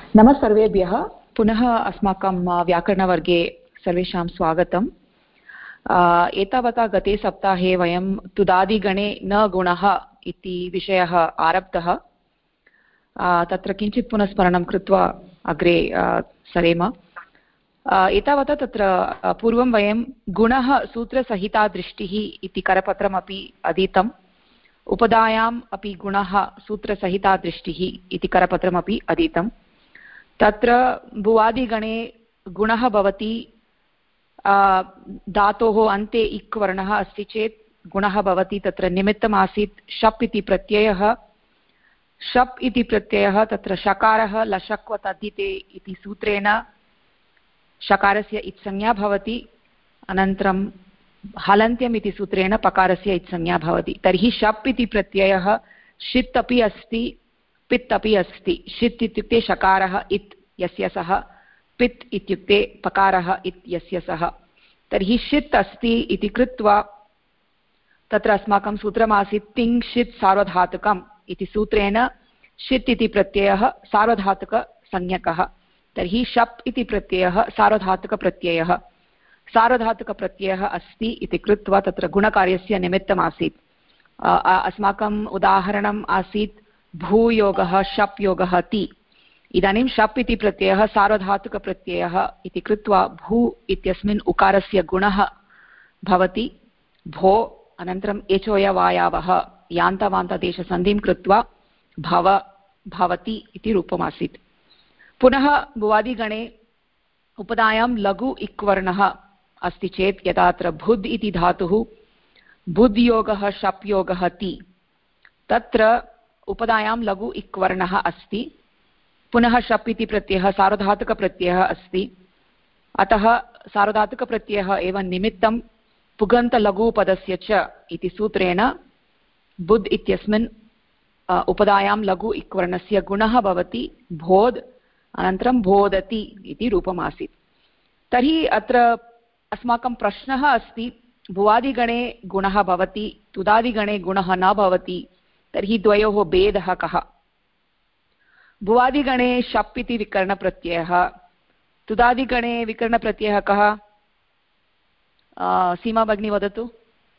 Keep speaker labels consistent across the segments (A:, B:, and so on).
A: नमः सर्वेभ्यः। पुनः अस्माकं व्याकरणवर्गे सर्वेषां स्वागतम्। एतावता गते सप्ताहे वयं तुदादिगणे न गुणः इति विषयः आरब्धः। तत्र किञ्चित् पुनः स्मरणं कृत्वा अग्रे सरेम। एतावता तत्र पूर्वं वयं गुणः सूत्रसहिता दृष्टिः इति करपत्रमपि अधीतम्। उपधायाम् अपि गुणः सूत्रसहिता दृष्टिः इति करपत्रमपि अधीतम्। तत्र भुवादिगणे गुणः भवति धातोः अन्ते इक् वर्णः अस्ति चेत् गुणः भवति। तत्र निमित्तमासीत् शप् इति प्रत्ययः। शप् इति प्रत्ययः तत्र शकारः लशक्व तद्धिते इति सूत्रेण शकारस्य इत्संज्ञा भवति। अनन्तरं हलन्त्यम् इति सूत्रेण पकारस्य इत्संज्ञा भवति। तर्हि शप् इति प्रत्ययः षित् अपि अस्ति, पित् अपि अस्ति। षित् इत्युक्ते शकारः इत् यस्य सः, पित् इत्युक्ते पकारः इत् यस्य सः। तर्हि षित् अस्ति इति कृत्वा तत्र अस्माकं सूत्रमासीत् तिङ्-षित् सार्वधातुकम् इति सूत्रेण षित् इति प्रत्ययः सार्वधातुकसंज्ञकः। तर्हि शप् इति प्रत्ययः सार्वधातुकप्रत्ययः। सार्वधातुकप्रत्ययः अस्ति इति कृत्वा तत्र गुणकार्यस्य निमित्तमासीत्। अस्माकम् उदाहरणम् आसीत् भूयोगः शप् योगः ति। इदानीं शप् इति प्रत्ययः सार्वधातुकप्रत्ययः इति कृत्वा भू इत्यस्मिन् उकारस्य गुणः भवति भो। अनन्तरम् एचोयवायावः यान्तवान्तदेशसन्धिं कृत्वा भव भवति इति रूपमासीत्। पुनः भुवादिगणे उपधायां लघु इक् वर्णः अस्ति चेत् यदा अत्र भुद् इति धातुः बुद् योगः शप् योगः ति, तत्र उपधायां लघु इक् वर्णः अस्ति। पुनः शप् इति प्रत्ययः सार्वधातुकप्रत्ययः अस्ति। अतः सार्वधातुकप्रत्ययः एव निमित्तं पुगन्तलघुपदस्य च इति सूत्रेण बुद् इत्यस्मिन् उपधायां लघु इक् वर्णस्य गुणः भवति बोध्। अनन्तरं बोधति इति रूपमासीत्। तर्हि अत्र अस्माकं प्रश्नः अस्ति, भुवादिगणे गुणः भवति, तुदादिगणे गुणः न भवति, तर्हि द्वयोः भेदः कः? भुवादिगणे शप् इति विकरणप्रत्ययः, तुदादिगणे विकरणप्रत्ययः कः? सीमा भगिनी वदतु।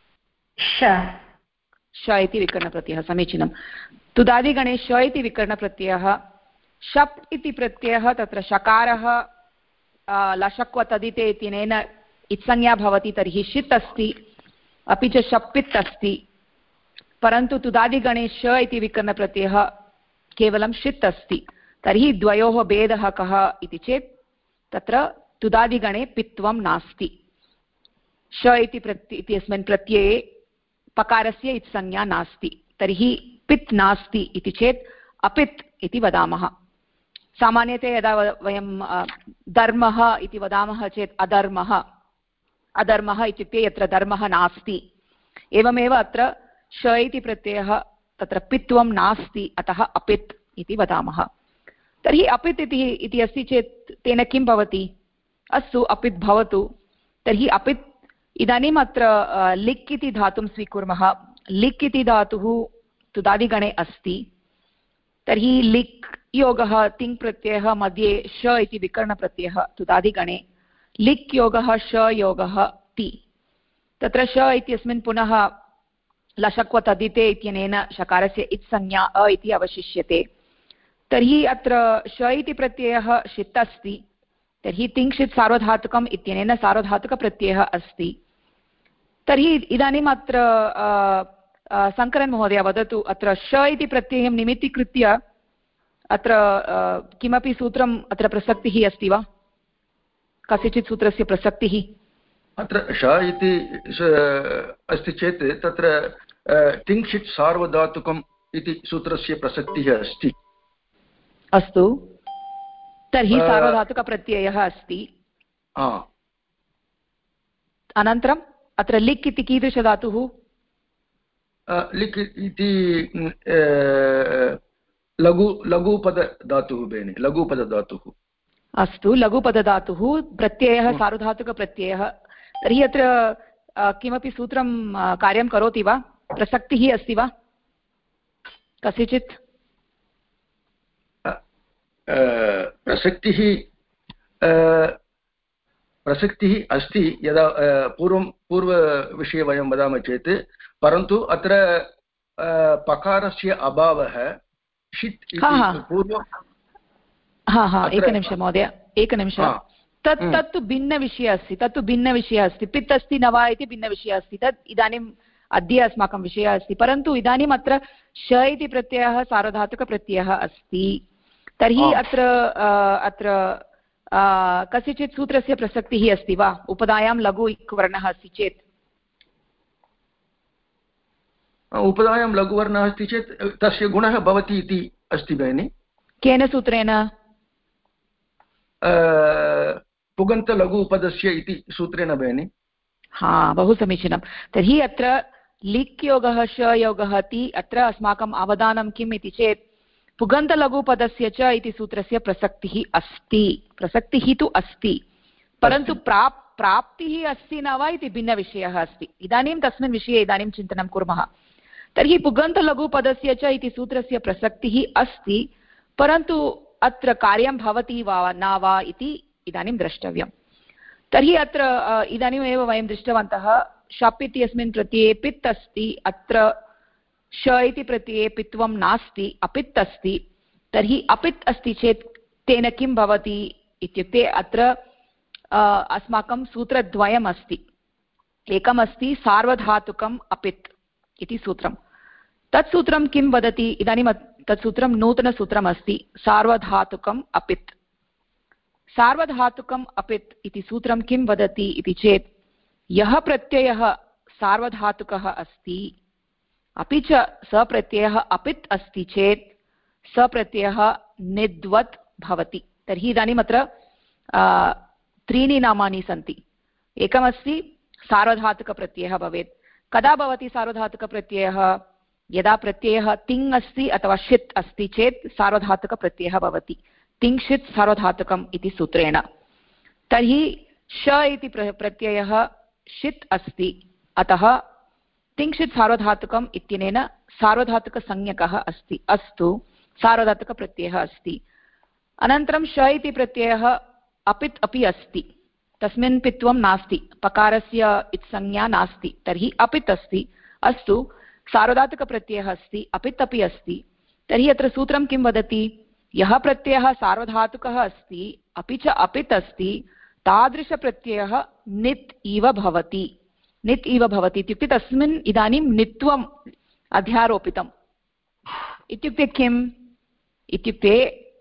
A: श इति विकरणप्रत्ययः, समीचीनं। तुदादिगणे श इति विकरणप्रत्ययः। शप् इति प्रत्ययः तत्र शकारः लशक्व तदिते इत्यनेन इत्संज्ञा भवति, तर्हि षित् अस्ति, अपि च शप्पित् अस्ति। परन्तु तुदादिगणे श इति विकरणप्रत्ययः केवलं षित् अस्ति। तर्हि द्वयोः भेदः कः इति चेत् तत्र तुदादिगणे पित्वं नास्ति। श इत्यस्मिन् प्रत्यये पकारस्य इत्संज्ञा नास्ति। तर्हि पित् नास्ति इति चेत् अपित् इति वदामः। सामान्यतया यदा वयं धर्मः इति वदामः चेत् अधर्मः, अधर्मः इत्युक्ते यत्र धर्मः नास्ति। एवमेव अत्र श इति प्रत्ययः तत्र पित्वं नास्ति, अतः अपित् इति वदामः। तर्हि अपित् इति अस्ति चेत् तेन किं भवति? अस्तु, अपित् भवतु। तर्हि अपित् इदानीम् अत्र लिक् इति धातुं स्वीकुर्मः। लिक् इति धातुः तुदादिगणे अस्ति। तर्हि लिक् योगः तिङ् प्रत्ययः मध्ये श इति विकरणप्रत्ययः तुदादिगणे। लिक् योगः श योगः ति। तत्र श इत्यस्मिन् पुनः लशक्व तदिते इत्यनेन शकारस्य इत्संज्ञा अ इति अवशिष्यते। तर्हि अत्र श इति प्रत्ययः षित् अस्ति। तर्हि तिङ्क्षित् सार्वधातुकम् इत्यनेन सार्वधातुकप्रत्ययः अस्ति। तर्हि इदानीम् अत्र शङ्करन् महोदय वदतु, अत्र श इति प्रत्ययं निमित्तीकृत्य अत्र किमपि सूत्रम् अत्र प्रसक्तिः अस्ति वा? कस्यचित् सूत्रस्य प्रसक्तिः
B: अत्र श इति अस्ति चेत् तत्र तिङ्क्षित् सार्वधातुकम् इति सूत्रस्य प्रसक्तिः अस्ति।
A: अस्तु, तर्हि सार्वधातुकप्रत्ययः अस्ति। अनन्तरम् अत्र लिक् इति कीदृशधातुः?
B: लिक् इति लघुपदधातुः बेनि, लघुपदधातुः।
A: अस्तु, लघुपदधातुः, प्रत्ययः सार्वधातुकप्रत्ययः। तर्हि अत्र किमपि सूत्रं कार्यं करोति वा? प्रसक्तिः अस्ति वा कस्यचित्?
B: प्रसक्तिः अस्ति यदा पूर्वविषये वयं वदामः चेत्, परन्तु अत्र पकारस्य अभावः षित् इति पूर्वं।
A: एकनिमिषं महोदय, एकनिमिषं। तत्तु भिन्नविषयः अस्ति, तत्तु भिन्नविषयः अस्ति। पित् अस्ति न वा इति भिन्नविषयः अस्ति, तत् इदानीम् अद्य अस्माकं विषयः अस्ति। परन्तु इदानीम् अत्र श इति प्रत्ययः सार्वधातुकप्रत्ययः अस्ति। तर्हि अत्र कस्यचित् सूत्रस्य प्रसक्तिः अस्ति वा? उपधायां लघु इक् वर्णः अस्ति चेत्,
B: उपधायां लघुवर्णः अस्ति चेत् तस्य गुणः भवति इति अस्ति भगिनि।
A: केन सूत्रेण?
B: पुगन्तलघु उपदस्य इति सूत्रेण भगिनि।
A: बहु समीचीनं। तर्हि अत्र लिक् योगः श योगः इति अत्र अस्माकम् अवधानं किम् इति चेत् पुगन्तलघुपदस्य च इति सूत्रस्य प्रसक्तिः अस्ति, प्रसक्तिः तु अस्ति, परन्तु प्राप्तिः अस्ति न वा इति भिन्नविषयः अस्ति। इदानीं तस्मिन् विषये इदानीं चिन्तनं कुर्मः। तर्हि पुगन्तलघुपदस्य च इति सूत्रस्य प्रसक्तिः अस्ति, परन्तु अत्र कार्यं भवति वा न वा इति इदानीं द्रष्टव्यं। तर्हि अत्र इदानीमेव वयं दृष्टवन्तः शप् इत्यस्मिन् प्रत्यये पित् अस्ति, अत्र श इति प्रत्यये पित्वं नास्ति, अपित् अस्ति। तर्हि अपित् अस्ति चेत् तेन किं भवति इत्युक्ते अत्र अस्माकं सूत्रद्वयम् अस्ति। एकमस्ति सार्वधातुकम् अपित् इति सूत्रं। तत् सूत्रं किं वदति? इदानीं तत् सूत्रं नूतनसूत्रम् अस्ति, सार्वधातुकम् अपित्। सार्वधातुकम् अपित् इति सूत्रं किं वदति इति चेत् यः प्रत्ययः सार्वधातुकः अस्ति अपि च सप्रत्ययः अपित् अस्ति चेत् सप्रत्ययः निद्वत् भवति। तर्हि इदानीम् अत्र त्रीणि नामानि सन्ति। एकमस्ति सार्वधातुकप्रत्ययः भवेत्। कदा भवति सार्वधातुकप्रत्ययः? यदा प्रत्ययः तिङ् अस्ति अथवा षित् अस्ति चेत् सार्वधातुकप्रत्ययः भवति। तिङ्षित् सार्वधातुकम् इति सूत्रेण। तर्हि श इति प्रत्ययः षित् अस्ति, अतः तिङ्षित् सार्वधातुकम् इत्यनेन सार्वधातुकसंज्ञकः अस्ति। अस्तु, सार्वधातुकप्रत्ययः अस्ति। अनन्तरं श इति प्रत्ययः अपित् अपि अस्ति, तस्मिन् पित्वं नास्ति, पकारस्य इत्संज्ञा नास्ति, तर्हि अपित् अस्ति। अस्तु, सार्वधातुकप्रत्ययः अस्ति, अपित् अपि अस्ति। तर्हि अत्र सूत्रं किं वदति? यः प्रत्ययः सार्वधातुकः अस्ति अपि च अपित् अस्ति, तादृशप्रत्ययः नित् इव भवति। नित् इव भवति इत्युक्ते तस्मिन् इदानीं नित्वम् अध्यारोपितम्। इत्युक्ते किम्? इत्युक्ते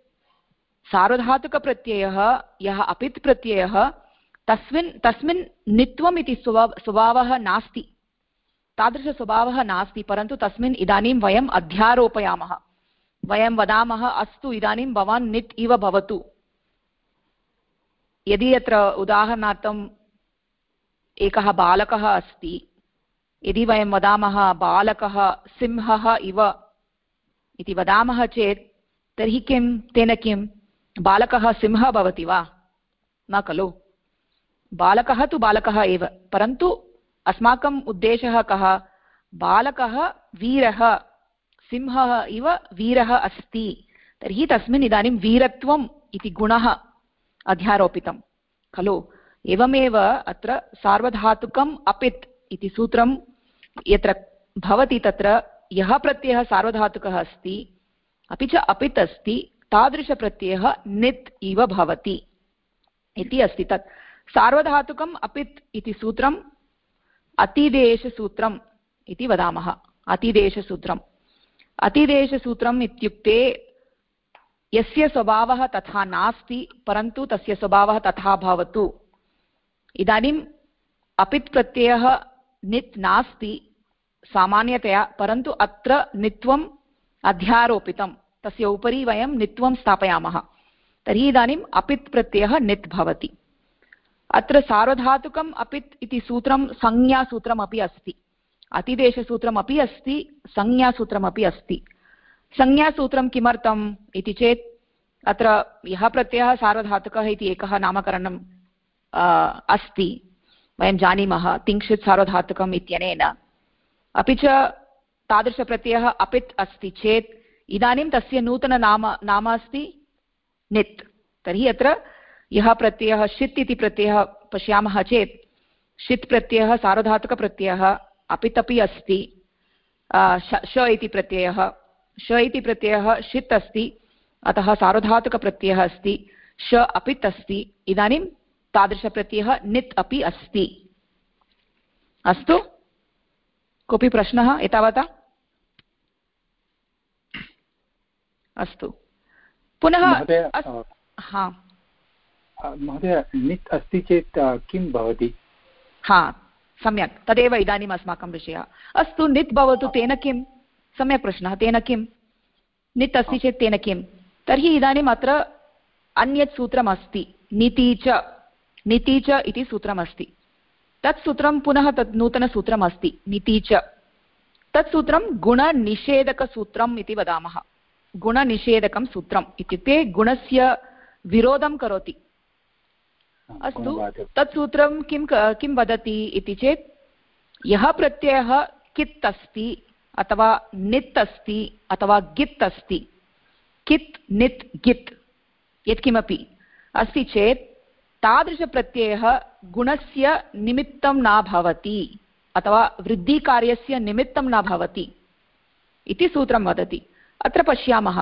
A: सार्वधातुकप्रत्ययः यः अपित् प्रत्ययः तस्मिन् नित्वम् इति स्वभावः नास्ति, तादृशस्वभावः नास्ति, परन्तु तस्मिन् इदानीं वयम् अध्यारोपयामः। वयं वदामः अस्तु इदानीं भवान् नित् इव भवतु। यदि अत्र उदाहरणार्थम् एकः बालकः अस्ति, यदि वयं वदामः बालकः सिंहः इव इति वदामः चेत् तर्हि किं? तेन किं? बालकः सिंहः भवति वा? न खलु। बालकः तु बालकः एव, परन्तु अस्माकम् उद्देशः कः? बालकः वीरः, सिंहः इव वीरः अस्ति, तर्हि तस्मिन् इदानीं वीरत्वम् इति गुणः अध्यारोपितं खलु। एवमेव अत्र सार्वधातुकम् अपित् इति सूत्रं यत्र भवति तत्र यः प्रत्ययः सार्वधातुकः अस्ति अपि च अपित् अस्ति, तादृशप्रत्ययः नित् इव भवति इति अस्ति। तत् सार्वधातुकम् अपित् इति सूत्रम् अतिदेशसूत्रम् इति वदामः। अतिदेशसूत्रम्, अतिदेशसूत्रम् इत्युक्ते यस्य स्वभावः तथा नास्ति, परन्तु तस्य स्वभावः तथा भवतु। इदानीम् अपित् प्रत्ययः नित् नास्ति सामान्यतया, परन्तु अत्र नित्वम् अध्यारोपितं, तस्य उपरि वयं नित्वं स्थापयामः, तर्हि इदानीम् अपित् प्रत्ययः नित् भवति। अत्र सार्वधातुकम् अपित् इति सूत्रं संज्ञासूत्रमपि अस्ति, अतिदेशसूत्रमपि अस्ति, संज्ञासूत्रमपि अस्ति। संज्ञासूत्रं किमर्थम् इति चेत् अत्र यः प्रत्ययः सार्वधातुकः इति एकः नामकरणम् अस्ति, वयं जानीमः तिङ्क्षित् सार्वधातुकम् इत्यनेन। अपि च तादृशप्रत्ययः अपित् अस्ति चेत् इदानीं तस्य नूतननाम अस्ति नित्। तर्हि अत्र यः प्रत्ययः षित् इति प्रत्ययः पश्यामः चेत् षित् प्रत्ययः सार्वधातुकप्रत्ययः अपितपि अस्ति। श इति प्रत्ययः षित् अस्ति, अतः सार्वधातुकप्रत्ययः अस्ति। श अपित् अस्ति, इदानीं तादृशप्रत्ययः नित् अपि अस्ति। अस्तु, कोऽपि प्रश्नः एतावता? अस्तु, पुनः
C: महोदय नित् अस्ति चेत् किं भवति?
A: सम्यक्, तदेव इदानीम् अस्माकं विषयः। अस्तु, नित् भवतु, तेन किं? सम्यक् प्रश्नः, तेन किं? नित् अस्ति चेत् तेन किं? तर्हि इदानीम् अत्र अन्यत् सूत्रम् अस्ति, नीति च इति सूत्रमस्ति। तत् सूत्रं पुनः तत् नूतनसूत्रम् अस्ति, नीति च। तत् सूत्रं गुणनिषेधकसूत्रम् इति वदामः। गुणनिषेधकं सूत्रम् इत्युक्ते गुणस्य विरोधं करोति। अस्तु, तत् सूत्रं किं वदति इति चेत् यः प्रत्ययः कित् अस्ति अथवा नित् अस्ति अथवा गित् अस्ति, कित् नित् गित् यत्किमपि अस्ति चेत् तादृशप्रत्ययः गुणस्य निमित्तं न भवति अथवा वृद्धिकार्यस्य निमित्तं न भवति इति सूत्रं वदति। अत्र पश्यामः,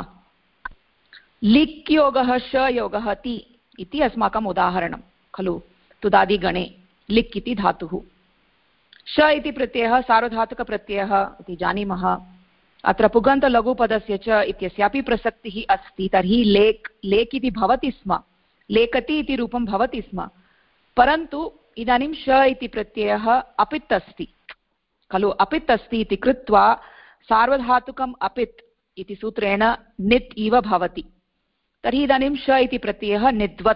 A: लिक् योगः श योगः ति इति अस्माकम् उदाहरणं खलु। तुदादिगणे लिक् इति धातुः, श इति प्रत्ययः सार्वधातुकप्रत्ययः इति जानीमः। अत्र पुगन्तलघुपदस्य च इत्यस्यापि प्रसक्तिः अस्ति। तर्हि लेक् इति भवति स्म, लेखति इति रूपं भवति स्म, परन्तु इदानीं श इति प्रत्ययः अपित् अस्ति खलु। अपित् अस्ति इति कृत्वा सार्वधातुकम् अपित् इति सूत्रेण नित् इव भवति। तर्हि इदानीं श इति प्रत्ययः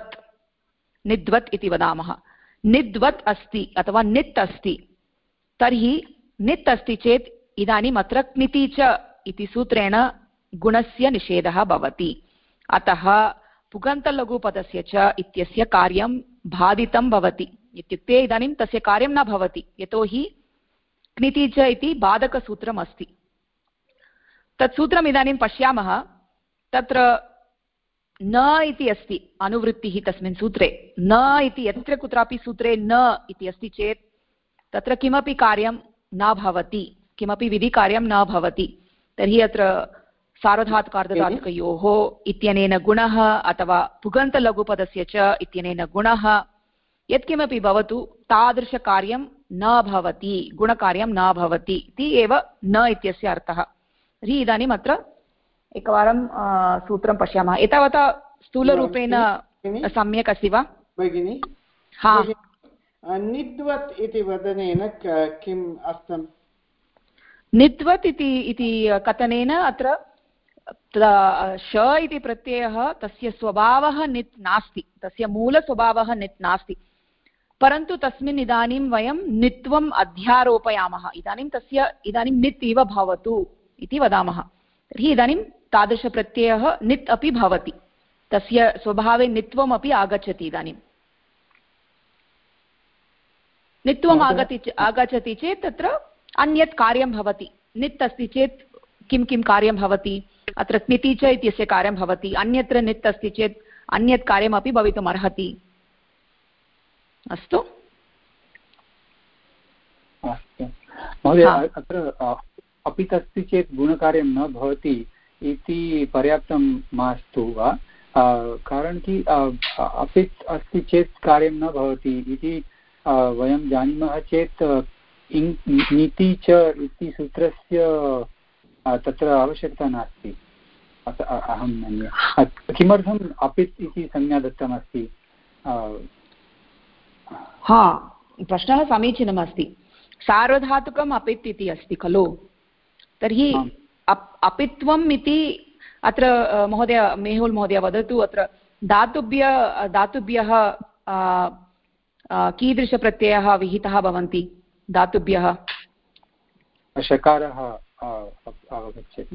A: निद्वत् इति वदामः। निद्वत् अस्ति अथवा नित् अस्ति, तर्हि नित् अस्ति चेत् इदानीम् अत्र क्निति च इति सूत्रेण गुणस्य निषेधः भवति। अतः पुगन्तलघुपदस्य च इत्यस्य कार्यं बाधितं भवति, इत्युक्ते इदानीं तस्य कार्यं न भवति, यतोहि क्निति च इति बाधकसूत्रम् अस्ति। तत् सूत्रम् इदानीं पश्यामः। तत्र न इति अस्ति अनुवृत्तिः तस्मिन् सूत्रे। न इति यत्र कुत्रापि सूत्रे न इति अस्ति चेत् तत्र किमपि कार्यं न भवति, किमपि विधिकार्यं न भवति। तर्हि अत्र सार्वधातुकार्धधातुकयोः इत्यनेन गुणः अथवा पुगन्तलघुपदस्य च इत्यनेन गुणः यत्किमपि भवतु, तादृशकार्यं न भवति, गुणकार्यं न भवति इति एव न इत्यस्य अर्थः। तर्हि इदानीम् अत्र एकवारं सूत्रं पश्यामः। एतावता स्थूलरूपेण सम्यक् अस्ति वा
D: भगिनि? निद्वत् इति वदनेन किम् अर्थम्?
A: निद्वत् इति कथनेन अत्र श इति प्रत्ययः तस्य स्वभावः नित् नास्ति, तस्य मूलस्वभावः नित् नास्ति, परन्तु तस्मिन् इदानीं वयं नित्वम् अध्यारोपयामः। इदानीं नित् इव भवतु इति वदामः। तर्हि इदानीं तादृशप्रत्ययः नित् अपि भवति, तस्य स्वभावे नित्वम् अपि आगच्छति। इदानीं नित्वम् आगच्छति चेत् तत्र अन्यत् कार्यं भवति। नित् अस्ति चेत् किं कार्यं भवति? अत्र क्निति च इत्यस्य कार्यं भवति। अन्यत्र नित् अस्ति चेत् अन्यत् कार्यमपि भवितुम् अर्हति। अस्तु
C: महोदय, अत्र अपित् अस्ति चेत् गुणकार्यं न भवति इति पर्याप्तं मास्तु वा? कारणं कि अपित् अस्ति चेत् कार्यं न भवति इति वयं जानीमः चेत् नीति च इति सूत्रस्य तत्र आवश्यकता नास्ति। अहं मन्ये। किमर्थम् अपित् इति संज्ञा दत्तमस्ति?
A: प्रश्नः समीचीनमस्ति। सार्वधातुकम् अपित् इति अस्ति खलु। तर्हि अपित्वम् इति अत्र महोदय मेहुल् महोदय वदतु, अत्र धातुभ्यः कीदृशप्रत्ययः विहितः भवन्ति? धातुभ्यः
C: शकारः अवगच्छति।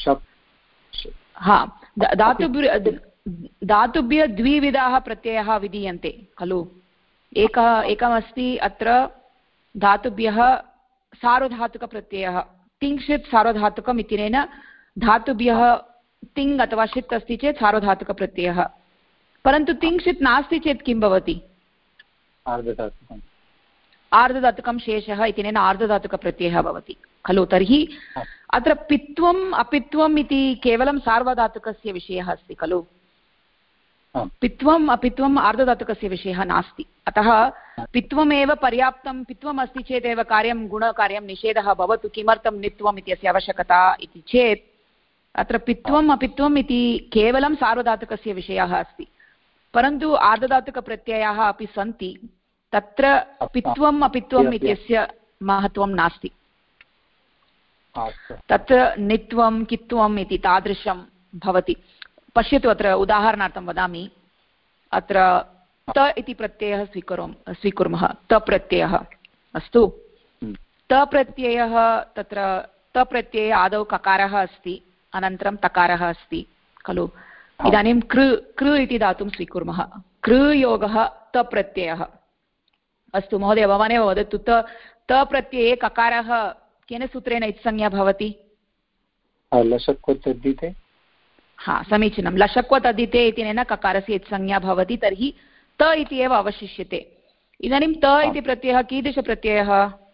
A: धातुभ्यः द्विविधाः प्रत्ययाः विधीयन्ते खलु। एकमस्ति अत्र धातुभ्यः सार्वधातुकप्रत्ययः, तिङ्क्षित् सार्वधातुकम् इत्यनेन धातुभ्यः तिङ् अथवा षित् अस्ति चेत् सार्वधातुकप्रत्ययः। परन्तु तिङ्क्षित् नास्ति चेत् किं भवति? आर्धधातुकं शेषः इत्यनेन आर्धधातुकप्रत्ययः भवति खलु। तर्हि अत्र पित्वम् अपित्वम् इति केवलं सार्वधातुकस्य विषयः अस्ति खलु। पित्वम् अपित्वम् आर्धधातुकस्य विषयः नास्ति। अतः पित्वमेव पर्याप्तं, पित्वम् अस्ति चेदेव कार्यं गुणकार्यं निषेधः भवतु, किमर्थं नित्वम् इत्यस्य आवश्यकता इति चेत् अत्र पित्वम् अपित्वम् इति केवलं सार्वधातुकस्य विषयः अस्ति। परन्तु आर्धधातुकप्रत्ययाः अपि सन्ति, तत्र पित्वम् अपित्वम् इत्यस्य महत्त्वं नास्ति। तत्र नित्वं कित्वम् इति तादृशं भवति। पश्यतु, अत्र उदाहरणार्थं वदामि। अत्र त इति प्रत्ययः स्वीकुर्मः। त प्रत्ययः अस्तु। त प्रत्ययः, तत्र त प्रत्यये आदौ ककारः अस्ति, अनन्तरं तकारः अस्ति खलु। इदानीं कृ इति धातुं स्वीकुर्मः। कृयोगः त प्रत्ययः। अस्तु महोदय, भवानेव वदतु, त प्रत्यये ककारः केन सूत्रेण इत्संज्ञा भवति?
C: लशक्वतद्धिते।
A: हा, समीचीनं। लशक्वतद्धिते इत्यनेन ककारस्य इत्संज्ञा भवति। तर्हि त इति एव अवशिष्यते। इदानीं त इति प्रत्ययः कीदृशप्रत्ययः?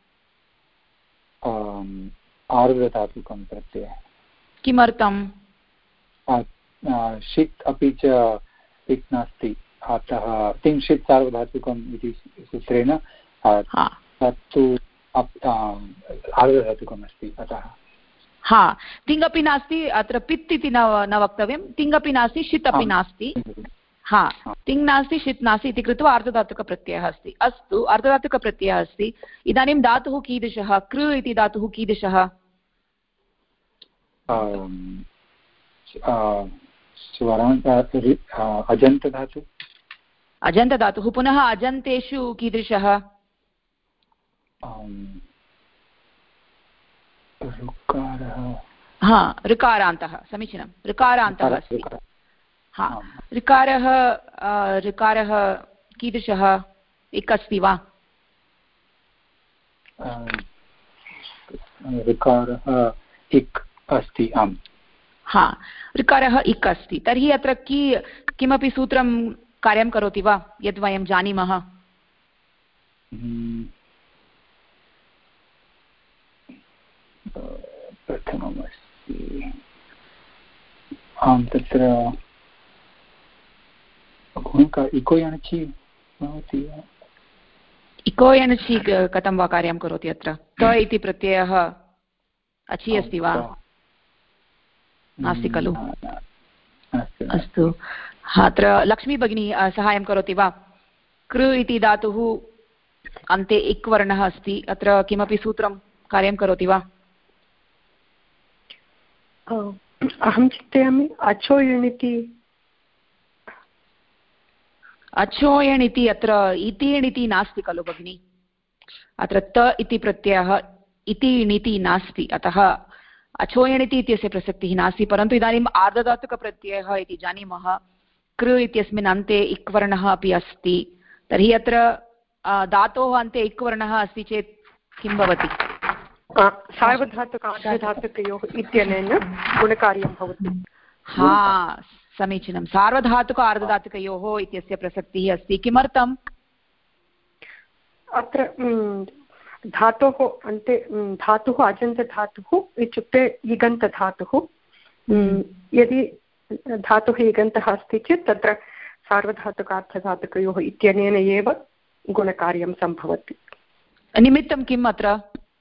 C: आर्धधातुकं प्रत्ययः।
A: किमर्थं?
C: षित् अपि च पित् नास्ति, अतः तिङ्क्षित् सार्वधातुकम् इति सूत्रेण तत्तु आर्धधातुकम् अस्ति, अतः।
A: हा, तिङ् अपि नास्ति, अत्र पित् इति न वक्तव्यं। तिङ् अपि नास्ति, षित् अपि नास्ति। हा, तिङ् नास्ति, षित् नास्ति इति कृत्वा आर्धधातुकप्रत्ययः अस्ति। अस्तु, आर्धधातुकप्रत्ययः अस्ति। इदानीं धातुः कीदृशः? कृ इति धातुः कीदृशः?
C: अजन्तधातुः।
A: अजन्तधातुः। पुनः अजन्तेषु कीदृशः? हा, ऋकारान्तः। समीचीनं, ऋकारान्तः अस्ति। हा, ऋकारः कीदृशः? इक् अस्ति वा?
C: ऋकारः इक् अस्ति। आम्।
A: हा, ऋकारः इक् अस्ति। तर्हि अत्र किमपि सूत्रं कार्यं करोति वा, यद् वयं जानीमः?
C: प्रथममस्ति। आं, तत्र इको यणचि भवति।
A: इको यणचि कथं वा कार्यं करोति? अत्र त इति प्रत्ययः अचि अस्ति वा? नास्ति खलु। अस्तु, अत्र लक्ष्मी भगिनी साहाय्यं करोति वा? कृ इति धातुः अन्ते इक् वर्णः अस्ति, अत्र किमपि सूत्रं कार्यं करोति वा?
E: अहं चिन्तयामि अचोयणिति।
A: अचोयण् इति, अत्र इति णिति नास्ति खलु भगिनि। अत्र त इति प्रत्ययः इति णिति नास्ति, अतः अचोयणिति इत्यस्य प्रसक्तिः नास्ति। परन्तु इदानीम् आर्धधातुकप्रत्ययः इति जानीमः। कृ इत्यस्मिन् अन्ते इक् वर्णः अपि अस्ति। तर्हि अत्र धातोः अन्ते इक् वर्णः अस्ति चेत् किं भवति?
E: सार्वधातुक आर्धधातुकयोः इत्यनेन गुणकार्यं भवति।
A: हा, समीचीनं। सार्वधातुक आर्धधातुकयोः इत्यस्य प्रसक्तिः अस्ति। किमर्थम्?
E: अत्र धातोः अन्ते धातुः अजन्तधातुः इत्युक्ते इगन्तधातुः। यदि धातुः इगन्तः अस्ति चेत् तत्र सार्वधातुकार्थधातुकयोः इत्यनेन एव गुणकार्यं सम्भवति।
A: निमित्तं किम् अत्र?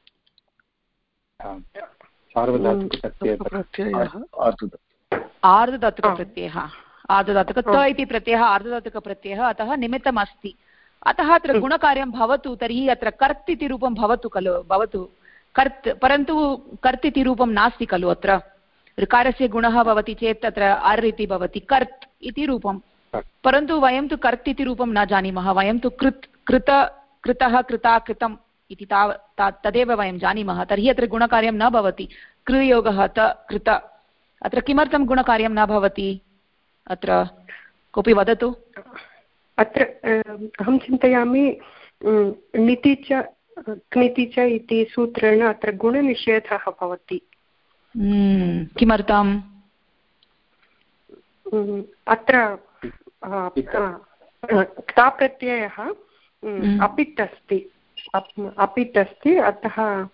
A: आर्धधातुकप्रत्ययः। आर्धधातुक त इति प्रत्ययः आर्धधातुकप्रत्ययः, अतः निमित्तम् अस्ति। अतः अत्र गुणकार्यं भवतु, तर्हि अत्र कर्त् इति रूपं भवतु खलु, भवतु कर्त्। परन्तु कर्त् इति रूपं नास्ति खलु। अत्र ऋकारस्य गुणः भवति चेत् तत्र अर् इति भवति, कर्त् इति रूपं। परन्तु वयं तु कर्त् इति रूपं न जानीमः। वयं तु कृतः, कृता, कृतम् इति तदेव वयं जानीमः। तर्हि अत्र गुणकार्यं न भवति। कृयोगः त कृत, अत्र किमर्थं गुणकार्यं न भवति? अत्र कोऽपि वदतु।
E: अत्र अहं चिन्तयामि णिति च क्निति च इति सूत्रेण अत्र गुणनिषेधः भवति।
A: किमर्थम्?
E: अत्र क्ताप्रत्ययः अपित् अस्ति अतः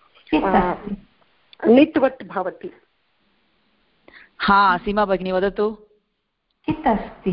E: नित्वत् भवति।
A: हा सीमा भगिनी वदतु।
F: कित् अस्ति।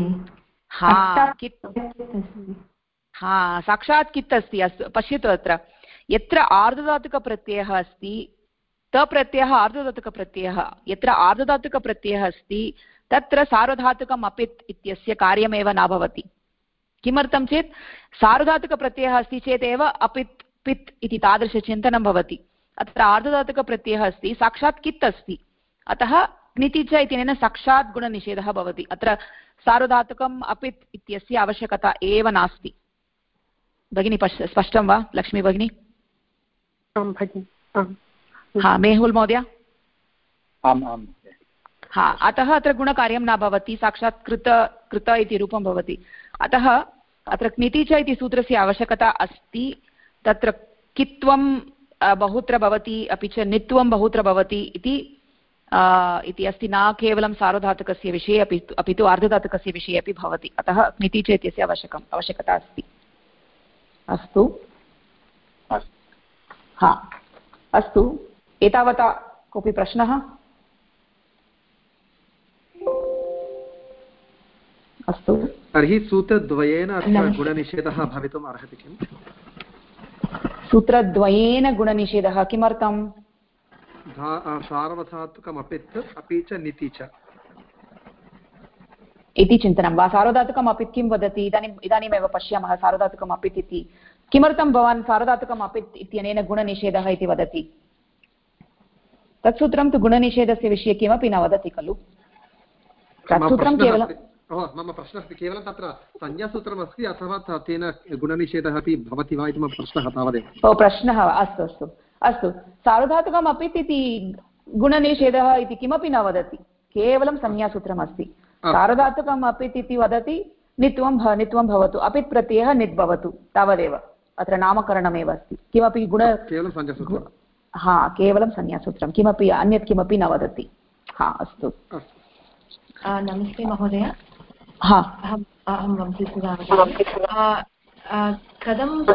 A: हा साक्षात् कित् अस्ति। अस्तु पश्यतु अत्र यत्र आर्धधातुकप्रत्ययः अस्ति तप्रत्ययः आर्धधातुकप्रत्ययः यत्र आर्धधातुकप्रत्ययः अस्ति तत्र सार्वधातुकम् अपित् इत्यस्य कार्यमेव न भवति। किमर्थं चेत् सार्वधातुकप्रत्ययः अस्ति चेत् एव अपित् पित् इति तादृशचिन्तनं भवति। अत्र आर्धधातुकप्रत्ययः अस्ति साक्षात् कित् अस्ति अतः क्निति च इत्यनेन साक्षात् गुणनिषेधः भवति। अत्र सार्वधातुकम् अपित् इत्यस्य आवश्यकता एव नास्ति। भगिनी स्पष्टं वा लक्ष्मी भगिनी?
E: आं भगिनि।
A: हा मेहुल् महोदय?
C: आम् आम्।
A: हा अतः अत्र गुणकार्यं न भवति साक्षात् कृत इति रूपं भवति। अतः अत्र क्निति च इति सूत्रस्य आवश्यकता अस्ति। तत्र कित्वं बहुत्र भवति अपि च नित्वं बहुत्र भवति इति अस्ति। न केवलं सार्वधातुकस्य विषये अपि तु आर्धधातुकस्य विषये अपि भवति। अतः क्निति च इत्यस्य आवश्यकता अस्ति। अस्तु हा अस्तु एतावता कोऽपि प्रश्नः? अस्तु
G: तर्हि सूत्रद्वयेन अत्र गुणनिषेधः भवितुम् अर्हति किम्?
A: सूत्रद्वयेन गुणनिषेधः किमर्थम्?
G: सार्वधातुकम् अपित् अपि च निति च
A: इति चिन्तनं वा? सार्वधातुकम् अपित् किं वदति? इदानीमेव पश्यामः सार्वधातुकम् अपित् इति। किमर्थं भवान् सार्वधातुकम् अपित् इत्यनेन गुणनिषेधः इति वदति? तत्सूत्रं तु गुणनिषेधस्य विषये किमपि न वदति खलु। तत्सूत्रं केवलं
G: मम प्रश्नः अस्ति केवलं तत्र संज्ञासूत्रमस्ति अथवा तेन गुणनिषेधः अपि भवति वा इति मम प्रश्नः तावदेव।
A: ओ प्रश्नः वा? अस्तु अस्तु अस्तु सार्वधातुकम् अपित् इति गुणनिषेधः इति किमपि न वदति। केवलं संज्ञासूत्रमस्ति। सार्वधातुकम् अपित् इति वदति नित्वं भवतु अपित् प्रत्ययः नित् भवतु तावदेव। अत्र नामकरणमेव अस्ति। किमपि गुण
G: केवलं संज्ञासूत्रं।
A: हा केवलं संज्ञासूत्रं किमपि अन्यत् किमपि न वदति। हा अस्तु।
F: नमस्ते महोदय।
A: हा
F: अहं वंशीसुधा कथं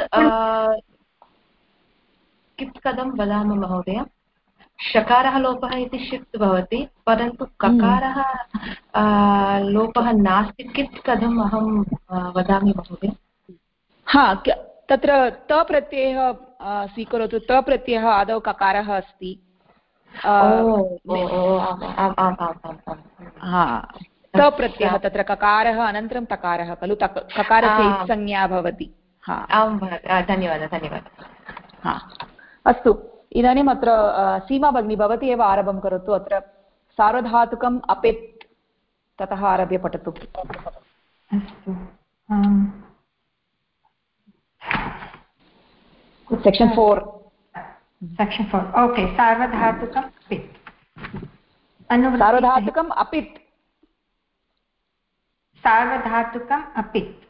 F: कित् कथं वदामः महोदय? शकारः लोपः इति शिफ्ट् भवति परन्तु ककारः लोपः नास्ति। कित् कथम् अहं वदामि महोदय?
A: हा तत्र त प्रत्ययः स्वीकरोतु। त प्रत्ययः आदौ ककारः अस्ति। त प्रत्ययः तत्र ककारः अनन्तरं तकारः खलु। ककारस्य इत्संज्ञा भवति।
F: धन्यवादः।
A: हा अस्तु इदानीम् अत्र सीमा भगिनी भवती एव आरम्भं करोतु। अत्र सार्वधातुकम् अपित् ततः आरभ्य पठतु।
F: अस्तु
A: सेक्शन् 4
F: ओके। सार्वधातुकम् अपित् सार्वधातुकम् अपित्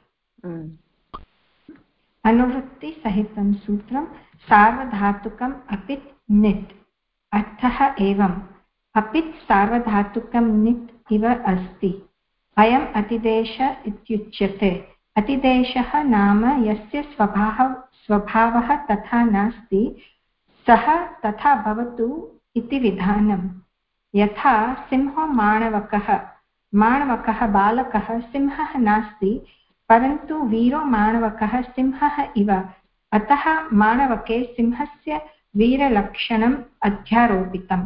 F: अनुवृत्तिसहितं सूत्रं सार्वधातुकम् अपित् नित्। अर्थः एवम् अपित् सार्वधातुकं नित् इव अस्ति। अयम् अतिदेश इत्युच्यते। अतिदेशः नाम यस्य स्वभावः तथा नास्ति सः तथा भवतु इति विधानम्। यथा सिंहो माणवकः बालकः सिंहः नास्ति परन्तु वीरो माणवकः सिंहः इव। अतः माणवके सिंहस्य वीरलक्षणम् अध्यारोपितम्।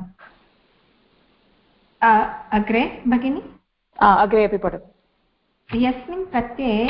F: अग्रे भगिनि?
A: अग्रे अपि पठतु।
F: यस्मिन् प्रत्यये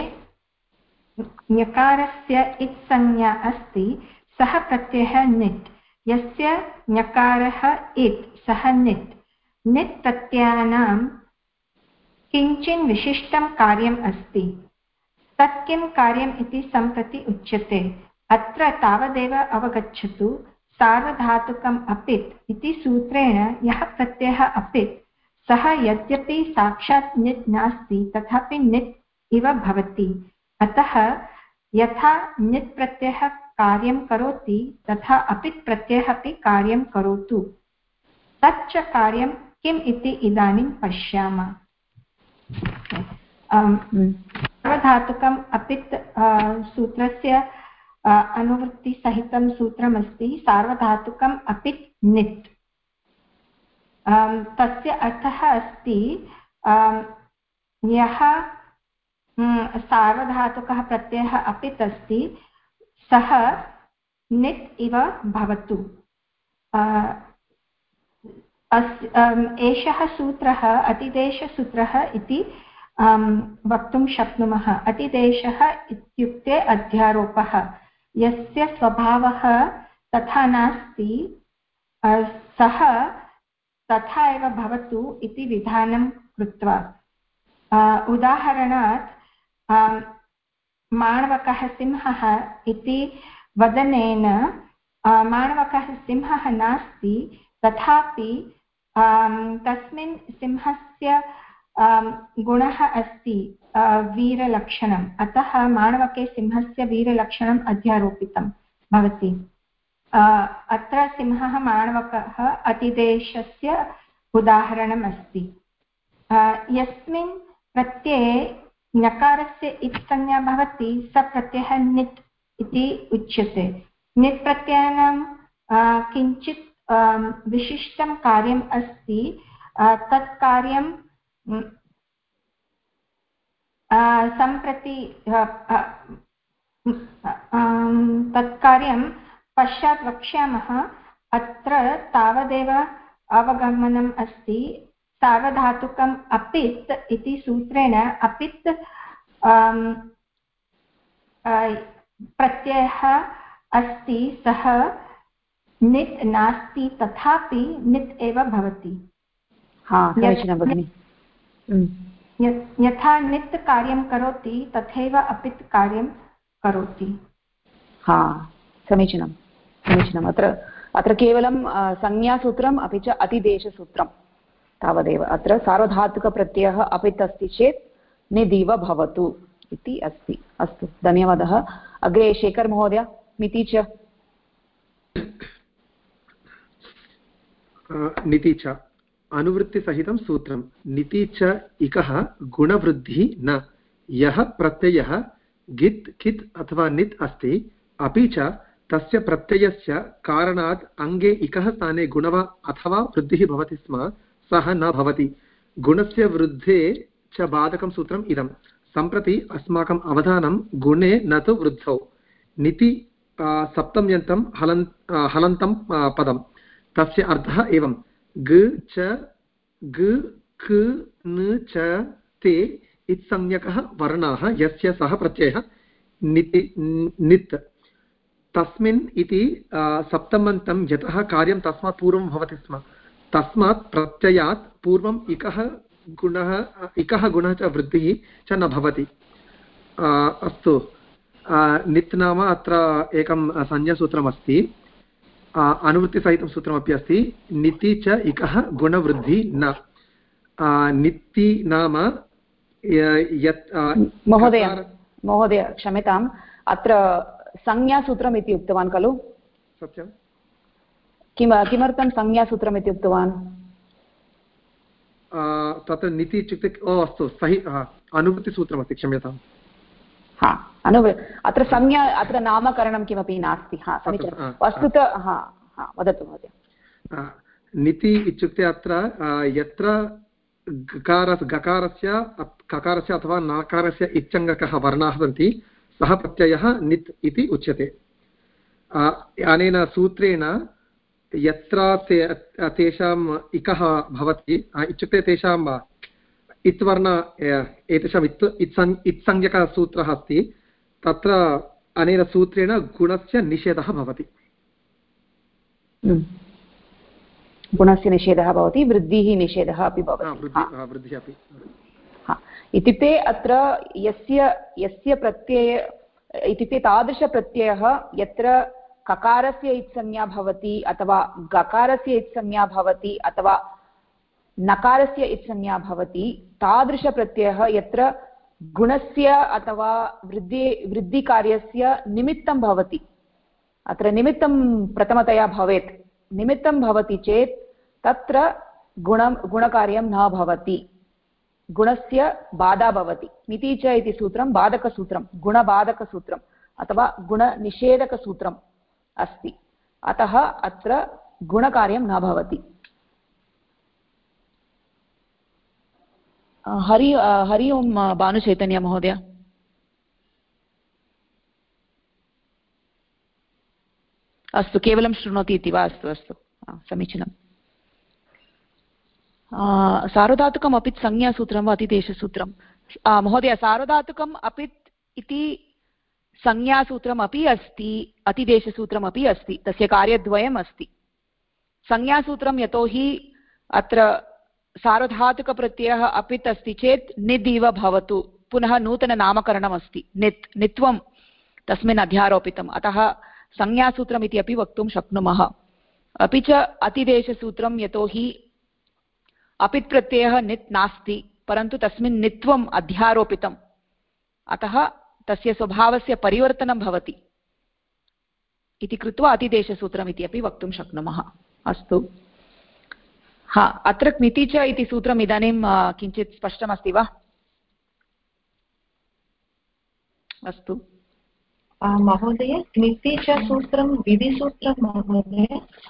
F: ञकारस्य इत्संज्ञा अस्ति सः प्रत्ययः नित्। यस्य ञकारः इत् सः नित्। नित् प्रत्ययानां किञ्चिन् विशिष्टं कार्यम् अस्ति। तत् किं कार्यम् इति सम्प्रति उच्यते। अत्र तावदेव अवगच्छतु। सार्वधातुकम् अपित् इति सूत्रेण यः प्रत्ययः अपित् सः यद्यपि साक्षात् नित् नास्ति तथापि नित् इव भवति। अतः यथा नित् प्रत्ययः कार्यं करोति तथा अपित् प्रत्ययः अपि कार्यं करोतु। तच्च कार्यं किम् इति इदानीं पश्यामः। सार्वधातुकम् अपित् सूत्रस्य अनुवृत्तिसहितं सूत्रमस्ति सार्वधातुकम् अपित् नित्। तस्य अर्थः अस्ति यः सार्वधातुकः प्रत्ययः अपित् अस्ति सः नित् इव भवतु। एषः सूत्रः अतिदेशसूत्रः इति वक्तुं शक्नुमः। अतिदेशः इत्युक्ते अध्यारोपः, यस्य स्वभावः तथा नास्ति सः तथा एव भवतु इति विधानं कृत्वा। उदाहरणात् माणवकः सिंहः इति वदनेन माणवकः सिंहः नास्ति, तथापि तस्मिन् सिंहस्य गुणः अस्ति वीरलक्षणम्, अतः माणवके सिंहस्य वीरलक्षणम् अध्यारोपितं भवति। अत्र सिंहः माणवकः अतिदेशस्य उदाहरणम् अस्ति। यस्मिन् प्रत्यये नकारस्य इत् संज्ञा भवति स प्रत्ययः नित् इति उच्यते। नित् प्रत्ययानां किञ्चित् विशिष्टं कार्यम् अस्ति। तत् कार्यं सम्प्रति तत्कार्यं पश्चात् वक्ष्यामः। अत्र तावदेव अवगमनम् अस्ति। सार्वधातुकम् अपित् इति सूत्रेण अपित् प्रत्ययः अस्ति, सः नित् नास्ति, तथापि नित् एव भवति। यथा नित् कार्यं करोति तथैव अपित् कार्यं करोति।
A: समीचीनं समीचीनम्। अत्र केवलं संज्ञासूत्रम् अपि च अतिदेशसूत्रं तावदेव। अत्र सार्वधातुकप्रत्ययः अपित् अस्ति चेत् निदिव भवतु इति अस्ति। अस्तु, धन्यवादः। अग्रे शेखर महोदय, मिति च
G: निति च अनुवृत्तिसहितं सूत्रं। निति च इकः गुणवृद्धिः न। यः प्रत्ययः गित् कित् अथवा नित् अस्ति, अपि च तस्य प्रत्ययस्य कारणात् अङ्गे इकः स्थाने गुणः अथवा वृद्धिः भवति स्म, सः न भवति। गुणस्य वृद्धे च बाधकं सूत्रम् इदं। सम्प्रति अस्माकम् अवधानं गुणे न तु वृद्धौ। निति सप्तम्यन्तं हलन्तं पदं। तस्य अर्थः एवं। ग च ग क न च ते इत्संज्ञकः वर्णाः यस्य सः प्रत्ययः नित् तस्मिन् इति सप्तमन्तं यतः कार्यं तस्मात् पूर्वं भवति स्म, तस्मात् प्रत्ययात् पूर्वम् इकः गुणः च वृद्धिः च न भवति। अस्तु, नित् नाम अत्र एकं संज्ञासूत्रमस्ति, अनुवृत्तिसहितं सूत्रमपि अस्ति। निति च इकः गुणवृद्धि न। निति नाम यत्
A: महोदय क्षम्यताम्, अत्र संज्ञासूत्रम् इति उक्तवान् खलु?
G: सत्यं।
A: किमर्थं संज्ञासूत्रम् इति उक्तवान्?
G: तत्र निति इत्युक्ते अस्तु सहि अनुवृत्तिसूत्रमस्ति, क्षम्यताम्।
A: अत्र संज्ञा, अत्र नामकरणं किमपि नास्ति। समीचीनं। वस्तुतः वदतु महोदय।
G: निति इत्युक्ते अत्र यत्र गकारस्य अथवा नकारस्य इच्चङ्गकः वर्णाः सन्ति, सः प्रत्ययः नित् इति उच्यते। अनेन सूत्रेण यत्र तेषाम् इकः भवति, इत्युक्ते तेषाम् इत्वर्ण एतेषाम् इत्संज्ञकसूत्रः अस्ति, तत्र अनेन सूत्रेण गुणस्य निषेधः भवति।
A: गुणस्य निषेधः भवति, वृद्धिः निषेधः अपि भवति।
G: वृद्धिः अपि।
A: इत्युक्ते अत्र यस्य प्रत्यय इत्युक्ते तादृशप्रत्ययः यत्र ककारस्य इत्संज्ञा भवति अथवा गकारस्य इत्संज्ञा भवति अथवा नकारस्य इत्संज्ञा भवति, तादृशप्रत्ययः यत्र गुणस्य अथवा वृद्धिकार्यस्य निमित्तं भवति। अत्र निमित्तं प्रथमतया भवेत्। निमित्तं भवति चेत् तत्र गुणकार्यं न भवति। गुणस्य बाधा भवति। निति च इति सूत्रं बाधकसूत्रं, गुणबाधकसूत्रम् अथवा गुणनिषेधकसूत्रम् अस्ति, अतः अत्र गुणकार्यं न भवति। हरि ओम् भानुचैतन्य महोदय। अस्तु, केवलं शृणोति इति वा? अस्तु अस्तु, समीचीनं। सार्वधातुकम् अपित् संज्ञासूत्रं वा अतिदेशसूत्रं? महोदय, सार्वधातुकम् अपित् इति संज्ञासूत्रम् अपि अस्ति, अतिदेशसूत्रमपि अस्ति, तस्य कार्यद्वयम् अस्ति। संज्ञासूत्रं यतोहि अत्र सार्वधातुकप्रत्ययः अपित् अस्ति चेत् निद् इव भवतु, पुनः नूतननामकरणम् अस्ति, नित्वं तस्मिन् अध्यारोपितम्, अतः संज्ञासूत्रम् इति अपि वक्तुं शक्नुमः। अपि च अतिदेशसूत्रं यतोहि अपित् प्रत्ययः नित् नास्ति, परन्तु तस्मिन् नित्वम् अध्यारोपितम्, अतः तस्य स्वभावस्य परिवर्तनं भवति इति कृत्वा अतिदेशसूत्रम् इति अपि वक्तुं शक्नुमः। अस्तु, अत्र क्निति च इति सूत्रम् इदानीं किञ्चित् स्पष्टमस्ति वा?
H: अस्तु महोदय, क्निति च सूत्रं विधिसूत्रं महोदय?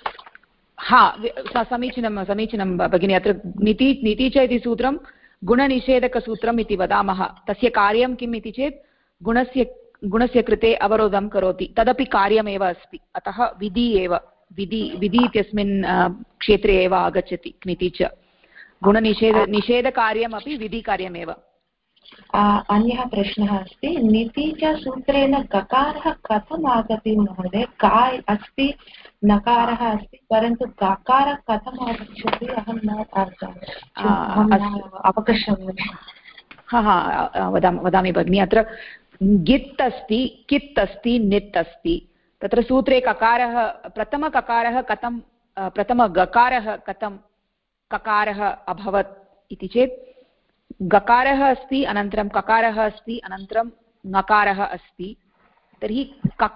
A: समीचीनं समीचीनं भगिनी। अत्र नीति च इति सूत्रं गुणनिषेधकसूत्रम् इति वदामः। तस्य कार्यं किम् इति चेत् गुणस्य कृते अवरोधं करोति, तदपि कार्यमेव अस्ति, अतः विधि इत्यस्मिन् क्षेत्रे एव आगच्छति क्निति च। निषेधकार्यमपि विधिकार्यमेव।
H: अन्यः प्रश्नः अस्ति, नीति च सूत्रेण गकारः कथम् आगति महोदय? का अस्ति, नकारः अस्ति, परन्तु गकारः कथम् आगच्छति अहं न अवगच्छामि।
A: वदामि भगिनि। अत्र गित् अस्ति, कित् अस्ति, नित् अस्ति। तत्र सूत्रे ककारः, प्रथमगकारः कथं ककारः अभवत् इति चेत् गकारः अस्ति, अनन्तरं ककारः अस्ति, अनन्तरं ङकारः अस्ति। तर्हि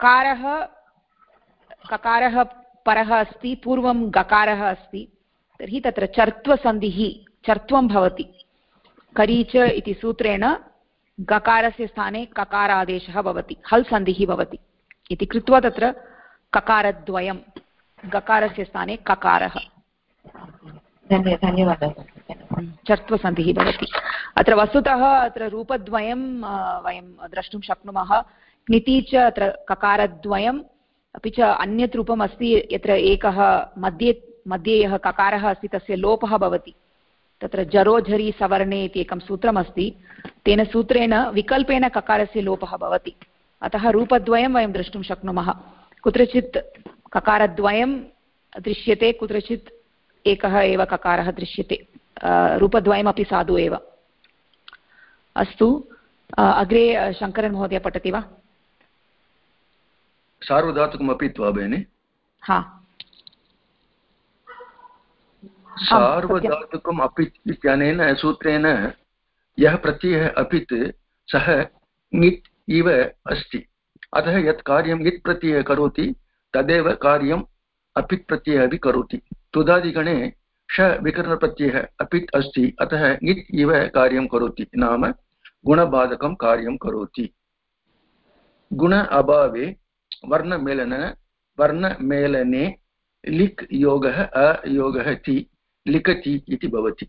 A: ककारः परः अस्ति, पूर्वं गकारः अस्ति, तर्हि तत्र चर्त्वं भवति। करीच इति सूत्रेण गकारस्य स्थाने ककारादेशः भवति, हल् सन्धिः भवति इति कृत्वा तत्र ककारद्वयं, गकारस्य स्थाने ककारः,
H: धन्यवादः,
A: चर्त्वसन्धिः भवति। अत्र वस्तुतः अत्र रूपद्वयं वयं द्रष्टुं शक्नुमः। क्निति च अत्र ककारद्वयम्, अपि च अन्यत् रूपम् अस्ति यत्र एकः मध्ये यः ककारः अस्ति तस्य लोपः भवति। तत्र जरोझरि सवर्णे इति एकं सूत्रमस्ति, तेन सूत्रेण विकल्पेन ककारस्य लोपः भवति, अतः रूपद्वयं वयं द्रष्टुं शक्नुमः। कुत्रचित् ककारद्वयं दृश्यते, कुत्रचित् एकः एव ककारः दृश्यते, रूपद्वयमपि साधु एव। अस्तु, अग्रे शङ्करन् महोदय पठति वा?
B: सार्वधातुकमपि त्वा भगिनि? सार्वधातुकम् अपित् इत्यनेन सूत्रेण यः प्रत्ययः अपित् सः ङित् इव अस्ति, अतः यत् कार्यं ङित् प्रत्ययः करोति तदेव कार्यम् अपित् प्रत्ययः अपि करोति। तुदादिगणे श विकरणप्रत्ययः अपित् अस्ति, अतः ङित् इव कार्यं करोति, नाम गुणबाधकं कार्यं करोति। गुण अभावे वर्णमेलने लिक् योगः अयोगः ति लिखति इति भवति।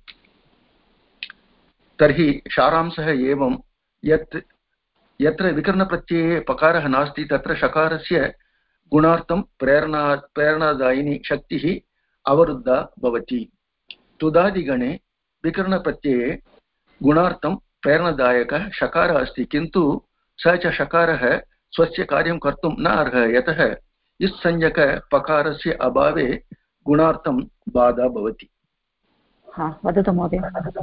B: तर्हि सारांशः एवं यत् यत्र विकरणप्रत्यये पकारः नास्ति तत्र शकारस्य गुणार्थं प्रेरणादायिनी शक्तिः अवरुद्धा भवति। तुदादिगणे विकरणप्रत्यये गुणार्थं प्रेरणादायकः शकारः अस्ति, किन्तु स च शकारः स्वस्य कार्यं कर्तुं न अर्हः, यतः इत्संज्ञकपकारस्य अभावे गुणार्थं बाधा भवति।
A: वदतु महोदय।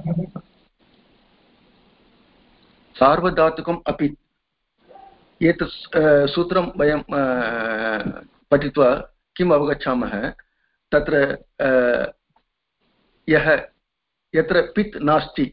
B: सार्वधातुकम् अपि एतत् सूत्रं वयं पठित्वा किम् अवगच्छामः, तत्र यत्र पित् नास्ति,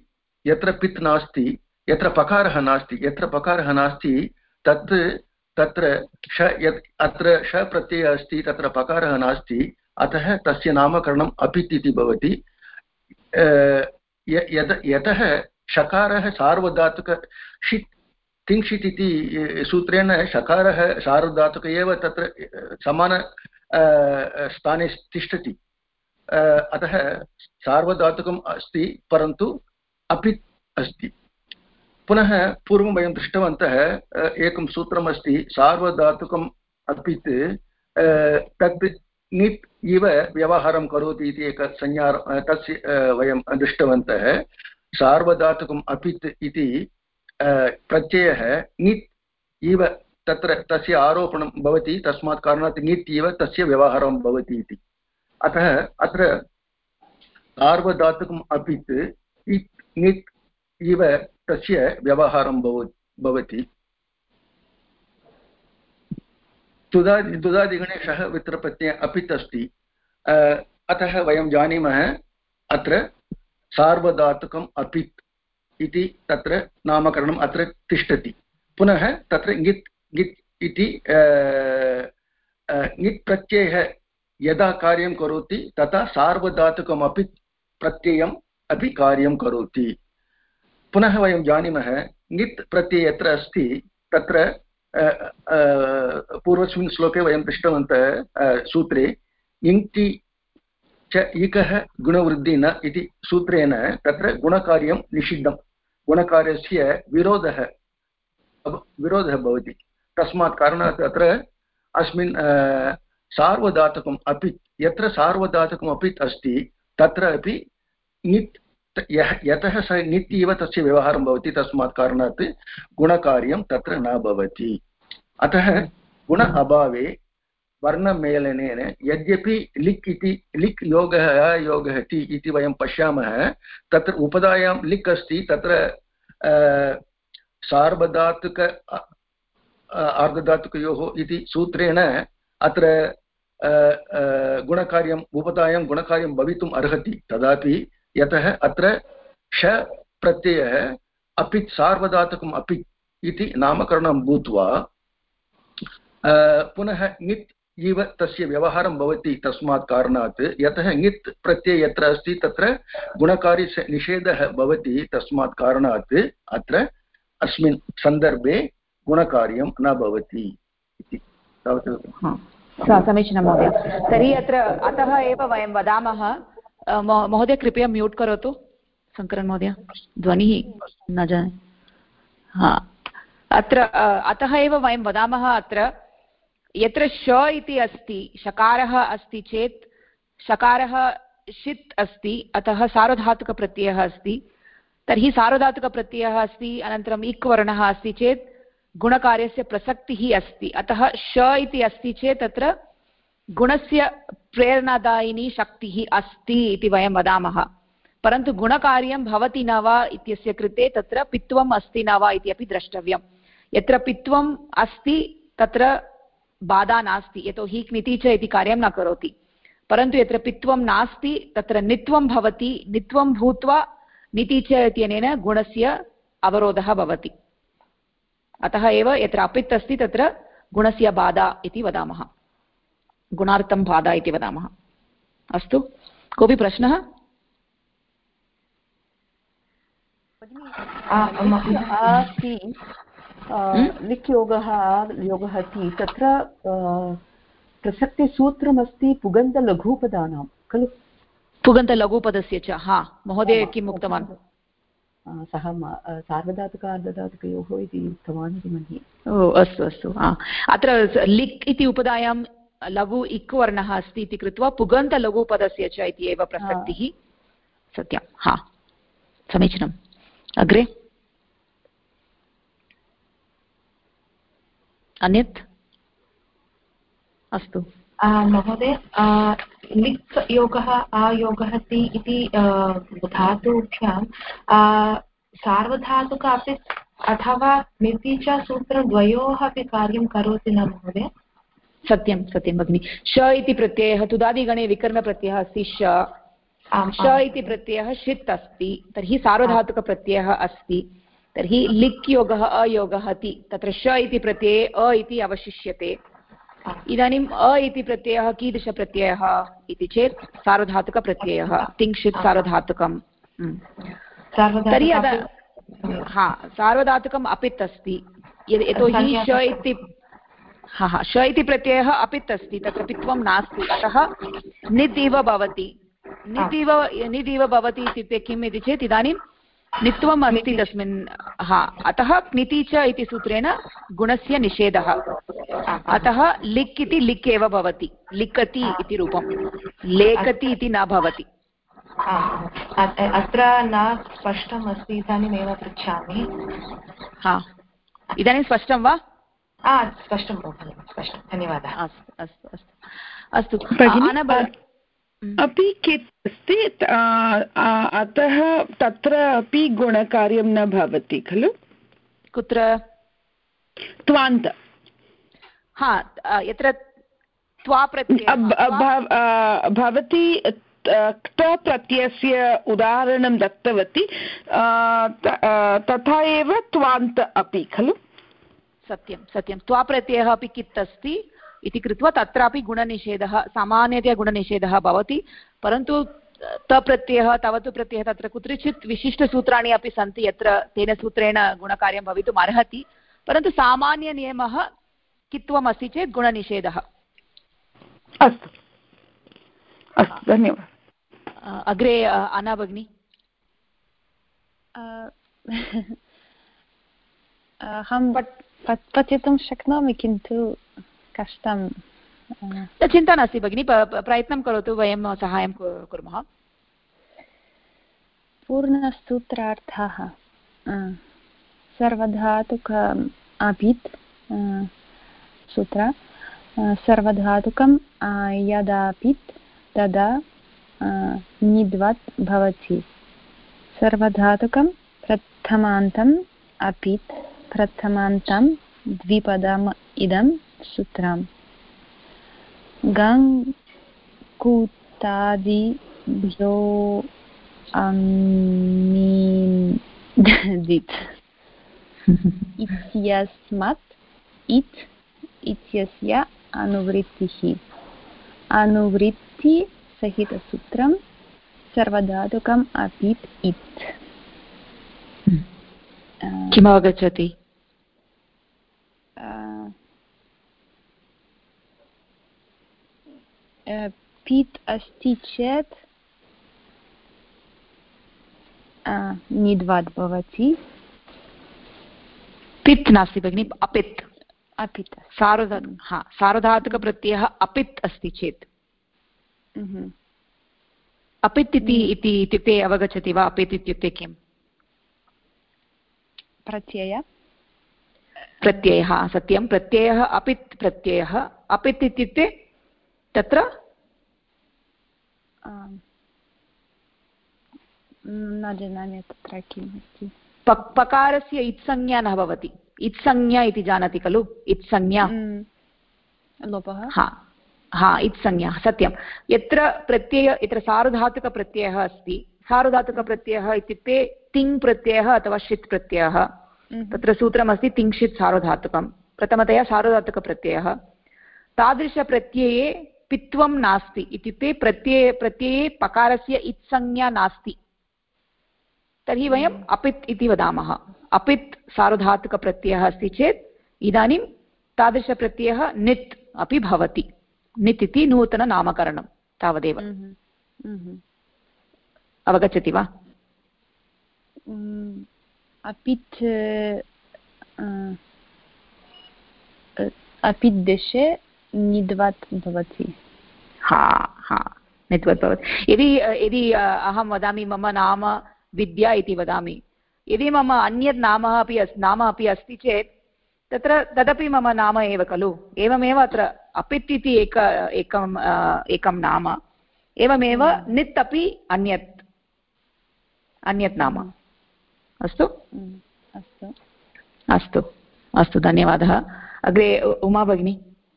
B: यत्र पकारः नास्ति, तत्र अत्र श प्रत्ययः अस्ति, तत्र पकारः नास्ति, अतः तस्य नामकरणम् अपित् इति भवति। यतः शकारः सार्वधातुक षित् तिङ्क्षित् इति सूत्रेण शकारः सार्वधातुक एव तत्र समान स्थाने तिष्ठति, अतः सार्वधातुकम् अस्ति परन्तु अपित् अस्ति। पुनः पूर्वं वयं दृष्टवन्तः एकं सूत्रमस्ति सार्वधातुकम् अपित् तत् नित् इव व्यवहारं करोति इति एक संज्ञा, तस्य वयं दृष्टवन्तः। सार्वधातुकम् अपित् इति प्रत्ययः नित् इव तत्र तस्य आरोपणं भवति, तस्मात् कारणात् नित् इव तस्य व्यवहारं भवति इति। अतः अत्र सार्वधातुकम् अपित् नित् इव तस्य व्यवहारं भवति। तुदादिगणे शः वित्रप्रत्ययः अपित् अस्ति, अतः वयं जानीमः अत्र सार्वधातुकम् अपित् इति तत्र नामकरणम् अत्र तिष्ठति। पुनः तत्र ङित् ङित् इति ङित् प्रत्ययः यदा कार्यं करोति तथा सार्वधातुकम् अपि प्रत्ययम् अपि कार्यं करोति। पुनः वयं जानीमः ङित् प्रत्ययः यत्र अस्ति तत्र पूर्वस्मिन् श्लोके वयं दृष्टवन्तः सूत्रे इङ्क्ति च इकः गुणवृद्धि न इति सूत्रेण तत्र गुणकार्यं निषिद्धं, गुणकार्यस्य विरोधः भवति। तस्मात् कारणात् अत्र अस्मिन् सार्वधातुकम् अपि यत्र सार्वधातुकम् अपि अस्ति तत्र अपि नित् यतः सः नित् इव तस्य व्यवहारं भवति, तस्मात् कारणात् गुणकार्यं तत्र न भवति। अतः गुण अभावे वर्णमेलनेन यद्यपि लिक् इति लिक् योगः अयोगः ति इति वयं पश्यामः, तत्र उपधायां लिक् अस्ति, तत्र सार्वधातुक आर्धधातुकयोः इति सूत्रेण अत्र गुणकार्यम् उपधायां गुणकार्यं भवितुम् अर्हति। तदापि यतः अत्र श प्रत्ययः अपि सार्वधातुकम् अपि इति नामकरणं भूत्वा पुनः ङित् इव तस्य व्यवहारं भवति, तस्मात् कारणात् यतः ङित् प्रत्ययः यत्र अस्ति तत्र गुणकार्यस्य निषेधः भवति, तस्मात् कारणात् अत्र अस्मिन् सन्दर्भे गुणकार्यं न भवति इति।
A: समीचीनं महोदय। तर्हि अत्र अतः एव वयं वदामः, महोदय कृपया म्यूट् करोतु, शङ्करन् महोदय ध्वनिः न जाने। अत्र अतः एव वयं वदामः, अत्र यत्र श इति अस्ति, शकारः अस्ति चेत् शकारः षित् अस्ति, अतः सार्वधातुकप्रत्ययः अस्ति। तर्हि सार्वधातुकप्रत्ययः अस्ति, अनन्तरम् इक् वर्णः अस्ति चेत् गुणकार्यस्य प्रसक्तिः अस्ति। अतः श इति अस्ति चेत् तत्र गुणस्य प्रेरणादायिनी शक्तिः अस्ति इति वयं वदामः। परन्तु गुणकार्यं भवति न वा इत्यस्य कृते तत्र पित्वम् अस्ति न वा इति अपि द्रष्टव्यं। यत्र पित्वम् अस्ति तत्र बाधा नास्ति, यतोहि ङिति च इति कार्यं न करोति। परन्तु यत्र पित्वं नास्ति तत्र नित्वं भवति, नित्वं भूत्वा निति च इत्यनेन गुणस्य अवरोधः भवति। अतः एव यत्र अपित् अस्ति तत्र गुणस्य बाधा इति वदामः, गुणार्थं बाधा इति वदामः। अस्तु, कोऽपि प्रश्नः?
I: लिक् योगः योगः ति तत्र प्रसक्तिसूत्रमस्ति पुगन्तलघूपदानां खलु?
A: पुगन्तलघुपदस्य च, हा महोदय किम् उक्तवान्?
I: सः सार्वधातुक अर्धधातुकयोः इति उक्तवान् इति मन्ये।
A: ओ अस्तु अस्तु। अत्र लिक् इति उपधायां लघु इक् वर्णः अस्ति इति कृत्वा पुगन्तलघुपदस्य च इति एव प्रसक्तिः। सत्यं, हा समीचीनम्। अग्रे अन्यत्? अस्तु
H: महोदय, लिक् योगः आयोगः ति इति धातुभ्यां सार्वधातुक अपि अथवा निति च सूत्रद्वयोः अपि कार्यं करोति न महोदय?
A: सत्यं सत्यं भगिनि। श इति प्रत्ययः तुदादिगणे विकरणप्रत्ययः अस्ति। श इति प्रत्ययः षित् अस्ति, तर्हि सार्वधातुकप्रत्ययः अस्ति। तर्हि लिक् योगः अयोगः ति, तत्र श इति प्रत्यये अ इति अवशिष्यते। इदानीम् अ इति प्रत्ययः कीदृशप्रत्ययः इति चेत् सार्वधातुकप्रत्ययः, तिङ्क्षित् सार्वधातुकं। तर्हि हा सार्वधातुकम् अपित् अस्ति यतोहि श इति श इति प्रत्ययः अपित् अस्ति तत्र पित्वं नास्ति अतः नित् इव भवति नित् इव भवति इत्युक्ते किम् इति चेत् इदानीं नित्वम् अस्ति तस्मिन् अतः क्निति च इति सूत्रेण गुणस्य निषेधः अतः लिक् इति लिक् एव भवति लिखति इति रूपं लेखति इति न भवति
H: अत्र न स्पष्टम् अस्ति इदानीमेव पृच्छामि
A: इदानीं स्पष्टं वा
H: स्पष्टं स्पष्टं धन्यवादः
A: अस्तु अस्तु अस्तु
J: अपि कित् अस्ति अतः तत्र अपि गुणकार्यं न भवति खलु
A: कुत्र
J: त्वान्त
A: यत्र त्वा प्रत्ययः
J: भवति क्त प्रत्ययस्य उदाहरणं दत्तवती तथा एव त्वान्त अपि खलु
A: सत्यं त्वा प्रत्ययः अपि कित् अस्ति इति कृत्वा तत्रापि गुणनिषेधः सामान्यतया गुणनिषेधः भवति परन्तु तप्रत्ययः तवतु प्रत्ययः तत्र कुत्रचित् विशिष्टसूत्राणि अपि सन्ति यत्र तेन सूत्रेण गुणकार्यं भवितुम् अर्हति परन्तु सामान्यनियमः कित्वम् अस्ति चेत् गुणनिषेधः
J: अस्तु धन्यवादः
A: अग्रे अना भगिनी
K: अहं पठितुं शक्नोमि किन्तु कष्टं
A: चिन्ता नास्ति भगिनी प्रयत्नं करोतु वयं साहाय्यं कुर्मः
K: पूर्णसूत्रार्थः सर्वधातुक अभित् सूत्र सर्वधातुकं यदापित् तदा निद्वत् भवति सर्वधातुकं प्रथमान्तम् अपित् प्रथमान्तं द्विपदम् इदं सूत्रम् गङ् कुतादिभ्यो अङ्निदित् इत्यस्मात् इत् इत्यस्य अनुवृत्तिः अनुवृत्तिसहितसूत्रं सर्वधातुकम् अपित् इत्
A: किमवगच्छति
K: पित् अस्ति चेत् निद्वात् भवति
A: पित् नास्ति भगिनि अपित्
K: अपित्
A: सार्वधातुकप्रत्ययः अपित् अस्ति चेत् अपित् इत्युक्ते अवगच्छति वा अपित् इत्युक्ते किम् प्रत्ययः सत्यं प्रत्ययः अपित् प्रत्ययः अपित् इत्युक्ते तत्र
K: न जानामि तत्र किम् अस्ति
A: पकारस्य इत्संज्ञा न भवति इत्संज्ञा इति जानाति खलु इत्संज्ञा
K: लोपः
A: इत्संज्ञा सत्यं यत्र सार्वधातुकप्रत्ययः अस्ति सार्वधातुकप्रत्ययः इत्युक्ते तिङ् प्रत्ययः अथवा षित् प्रत्ययः तत्र सूत्रमस्ति तिङ्क्षित् सार्वधातुकं प्रथमतया सार्वधातुकप्रत्ययः तादृशप्रत्यये पित्वं नास्ति इत्युक्ते प्रत्यये पकारस्य इत्संज्ञा नास्ति तर्हि वयम् अपित् इति वदामः अपित् सार्वधातुकप्रत्ययः अस्ति चेत् इदानीं तादृशप्रत्ययः नित् अपि भवति नित् इति नूतननामकरणं तावदेव अवगच्छति वा
K: अपित् अपित् देशे निद्वत् भवति
A: निद्वत् भवति यदि अहं वदामि मम नाम विद्या इति वदामि यदि मम अन्यत् नाम अपि अस्ति चेत् तदपि मम नाम एव खलु एवमेव अत्र अपित् इति एकं नाम एवमेव नित् अपि अन्यत् नाम अस्तु अस्तु अस्तु धन्यवादः अग्रे उमा भगिनी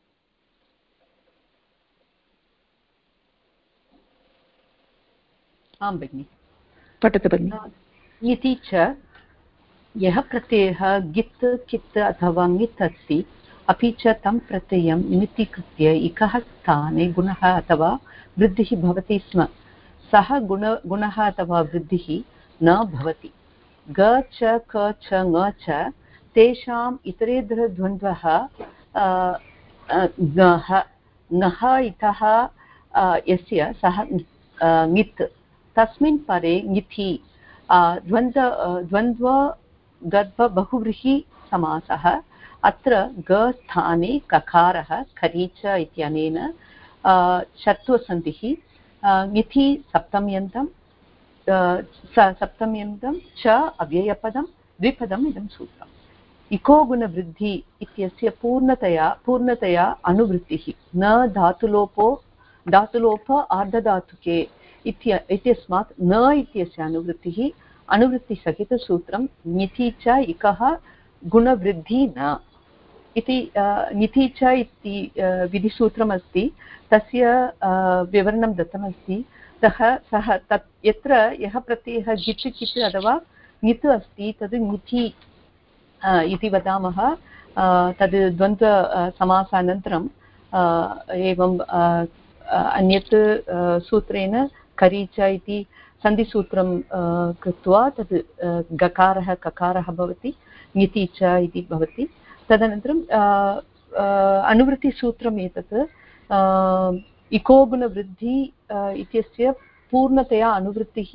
I: आं भगिनि
A: पठतु भगिनि
I: इति च यः प्रत्ययः गित् कित् अथवा ङित् अस्ति अपि च तं प्रत्ययं निमित्तीकृत्य इकः स्थाने गुणः अथवा वृद्धिः भवति स्म सः गुणः अथवा वृद्धिः न भवति ग च क च ङ च तेषाम् इतरेतरद्वन्द्वः ङः इतः यस्य सः ङित् तस्मिन् परे ङिति द्वन्द्वगर्भबहुव्रीहि समासः अत्र ग स्थाने ककारः खरीच इत्यनेन षत्वसन्धिः ङिति सप्तम्यन्तं च अव्ययपदं द्विपदम् इदं सूत्रम् इको गुणवृद्धि इत्यस्य पूर्णतया अनुवृत्तिः न धातुलोप आर्धधातुके इत्यस्मात् न इत्यस्य अनुवृत्तिसहितसूत्रं ङिति च इकः गुणवृद्धि न इति ङिति च इति विधिसूत्रमस्ति तस्य विवरणं दत्तमस्ति सः तत् यत्र यः प्रत्ययः गिच् किच् अथवा ङित् अस्ति तद् ङिति इति वदामः तद् द्वन्द्वसमासानन्तरं एवं अन्यत् सूत्रेण करीच इति सन्धिसूत्रं कृत्वा तद् गकारः ककारः भवति ङिति च इति भवति तदनन्तरं अनुवृत्तिसूत्रम् एतत् इको गुणवृद्धि इत्यस्य पूर्णतया अनुवृत्तिः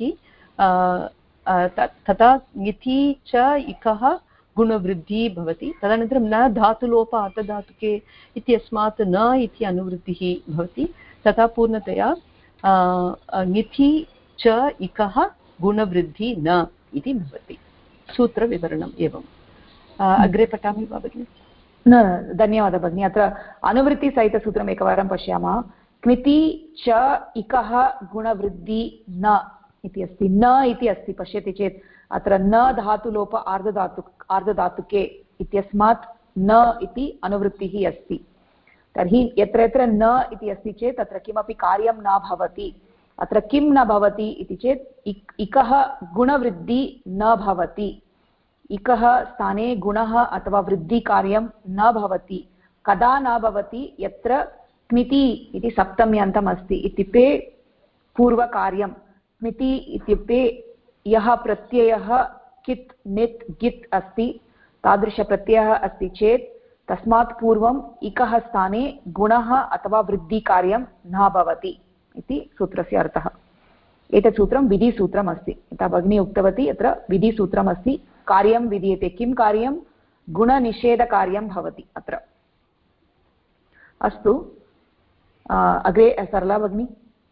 I: तथा ङिति च इकः गुणवृद्धिः भवति तदनन्तरं न धातुलोप अर्थधातुके इत्यस्मात् न इति अनुवृत्तिः भवति तथा पूर्णतया ङिति च इकः गुणवृद्धि न इति भवति सूत्रविवरणम् एवम् अग्रे पठामि वा भगिनि
A: न धन्यवादः भगिनि अत्र अनुवृत्तिसहितसूत्रम् एकवारं पश्यामः ङिति च इकः गुणवृद्धि न इति अस्ति न इति अस्ति पश्यति चेत् अत्र न धातुलोप आर्धधातुके इत्यस्मात् न इति अनुवृत्तिः अस्ति तर्हि यत्र यत्र न इति अस्ति चेत् तत्र किमपि कार्यं न भवति अत्र किं न भवति इति चेत् इकः गुणवृद्धि न भवति इकः स्थाने गुणः अथवा वृद्धिकार्यं न भवति कदा न भवति यत्र ङिति इति सप्तम्यन्तम् अस्ति इत्युक्ते पूर्वकार्यं ङिति इत्युक्ते यः प्रत्ययः कित् नित् गित् अस्ति तादृशप्रत्ययः अस्ति चेत् तस्मात् पूर्वम् इकः स्थाने गुणः अथवा वृद्धिकार्यं न भवति इति सूत्रस्य अर्थः एतत् सूत्रं विधिसूत्रम् अस्ति यथा भगिनी उक्तवती अत्र विधिसूत्रम् अस्ति कार्यं विधीयते किं कार्यं गुणनिषेधकार्यं भवति अत्र अस्तु अग्रे सरला भगिनी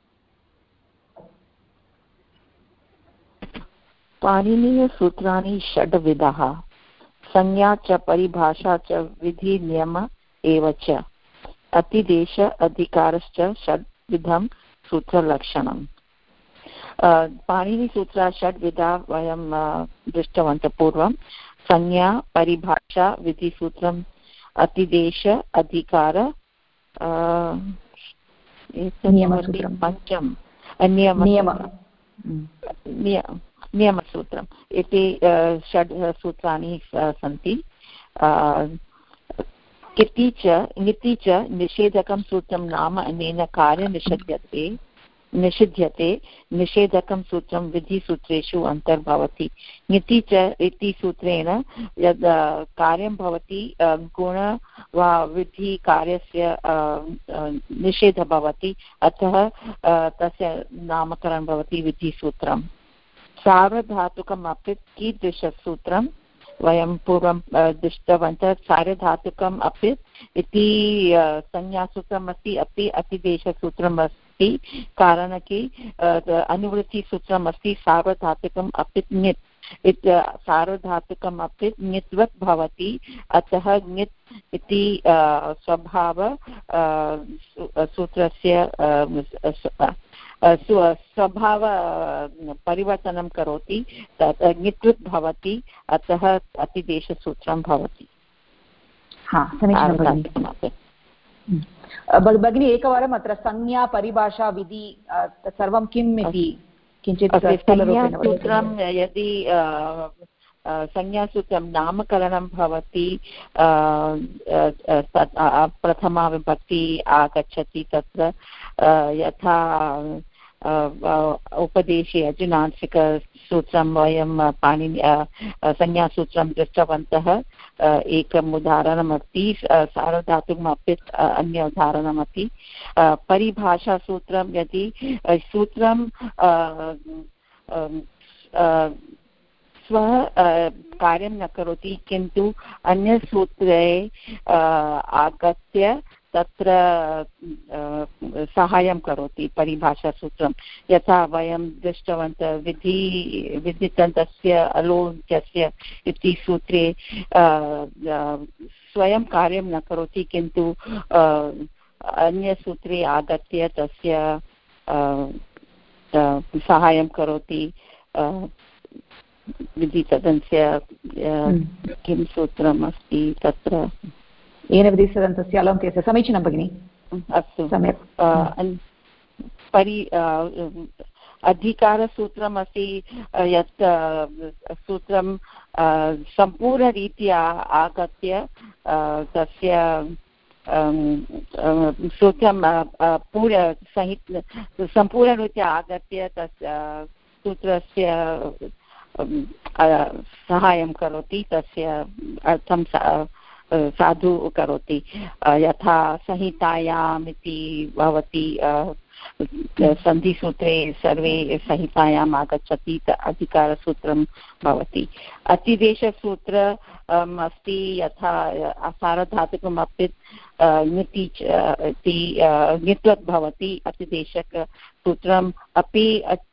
L: पाणिनीयसूत्राणि षड्विधाः संज्ञा च परिभाषा च विधि नियम एव च अतिदेश अधिकारश्च षड्विधं सूत्रलक्षणम् पाणिनीयसूत्रा षड्विधा वयं दृष्टवन्तः पूर्वं संज्ञा परिभाषा विधिसूत्रम् अतिदेश अधिकार पञ्चम नियमसूत्रम् इति षड् सूत्राणि सन्ति ङिति च निषेधकं सूत्रं नाम अनेन कार्यं निषिध्यते निषेधकं सूत्रं विधिसूत्रेषु अन्तर्भवति ङिति च इति सूत्रेण यद् कार्यं भवति गुण वा विधिकार्यस्य निषेधः भवति अतः तस्य नामकरणं भवति विधिसूत्रम् सार्वधातुकम् अपि कीदृशसूत्रं वयं पूर्वं दृष्टवन्तः सार्वधातुकम् अपि इति संज्ञासूत्रम् अस्ति अपि अतिदेशसूत्रम् अस्ति कारणं कि अनुवृत्तिसूत्रम् अस्ति सार्वधातुकम् अपि ङित् सार्वधातुकम् अपि ङित्वत् भवति अतः ङित् इति स्वभाव सूत्रस्य स्वभाव परिवर्तनं करोति तत् ङित्वत् भवति अतः अतिदेशसूत्रं भवति
A: भगिनी एकवारम् अत्र संज्ञा परिभाषा विधि तत्सर्वं किम् इति किञ्चित्
L: संज्ञासूत्रं यदि संज्ञासूत्रं नामकरणं भवति प्रथमा विभक्ति आगच्छति तत्र यथा उपदेशे अजुनासिकसूत्रं वयं संज्ञासूत्रं दृष्टवन्तः एकम् उदाहरणमस्ति सार्वधातुकमपि अन्य उदाहरणमपि परिभाषासूत्रं यदि सूत्रं स्व कार्यं न करोति किन्तु अन्यसूत्रे आगत्य तत्र साहाय्यं करोति परिभाषासूत्रं यथा वयं दृष्टवन्तः विधितन्तस्य अलोन्त्यस्य इति सूत्रे स्वयं कार्यं न करोति किन्तु अन्यसूत्रे आगत्य तस्य साहाय्यं करोति विधितदन्तस्य किं सूत्रम् अस्ति तत्र
A: येन विधितदन्तस्य अलोन्त्यस्य समीचीनं भगिनि
L: अस्तु सम्यक् अधिकारसूत्रम् अस्ति यत् सूत्रं सम्पूर्णरीत्या आगत्य तस्य सूत्रं सम्पूर्णरीत्या आगत्य तस्य सूत्रस्य सहायं करोति तस्य अर्थं साधु करोति यथा संहितायाम् इति भवति सन्धिसूत्रे सर्वे संहितायाम् आगच्छति अधिकारसूत्रं भवति अतिदेशसूत्रम् अस्ति यथा सार्वधातुकमपि ङित्वत् भवति अतिदेशकसूत्रम् अपि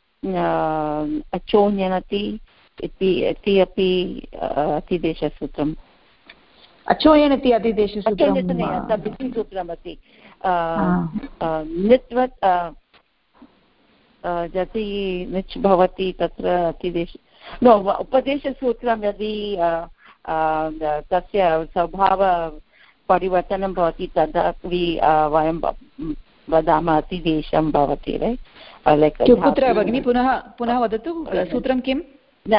L: अचोन्यनति इति अपि अतिदेशसूत्रम्
A: अचोयनति
L: अतिदेशसूत्रमस्ति नित्वत् यदि निच् भवति तत्र अतिदेश उपदेशसूत्रं यदि तस्य स्वभावपरिवर्तनं भवति तदापि वयं वदामः अतिदेशं भवति
A: कुत्र भगिनि पुनः वदतु सूत्रं किं
L: न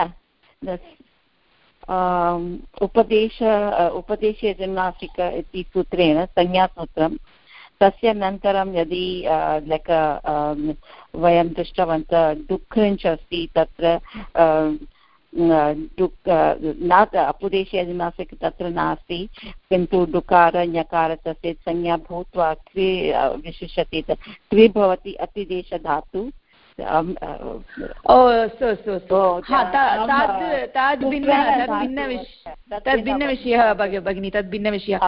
L: उपदेशे जिम्नास्टिक इति सूत्रेण संज्ञासूत्रं तस्य अनन्तरं यदि वयं दृष्टवन्तः दुःखञ्च अस्ति तत्र अपुदेशे जिम्नास्टिक तत्र नास्ति किन्तु डुकार ञकार तस्य संज्ञा भूत्वा क्रि विशिष्यते क्रि भवति अतिदेशधातु
A: तद्भिन्नविषयः भगिनी तद्भिन्नविषयः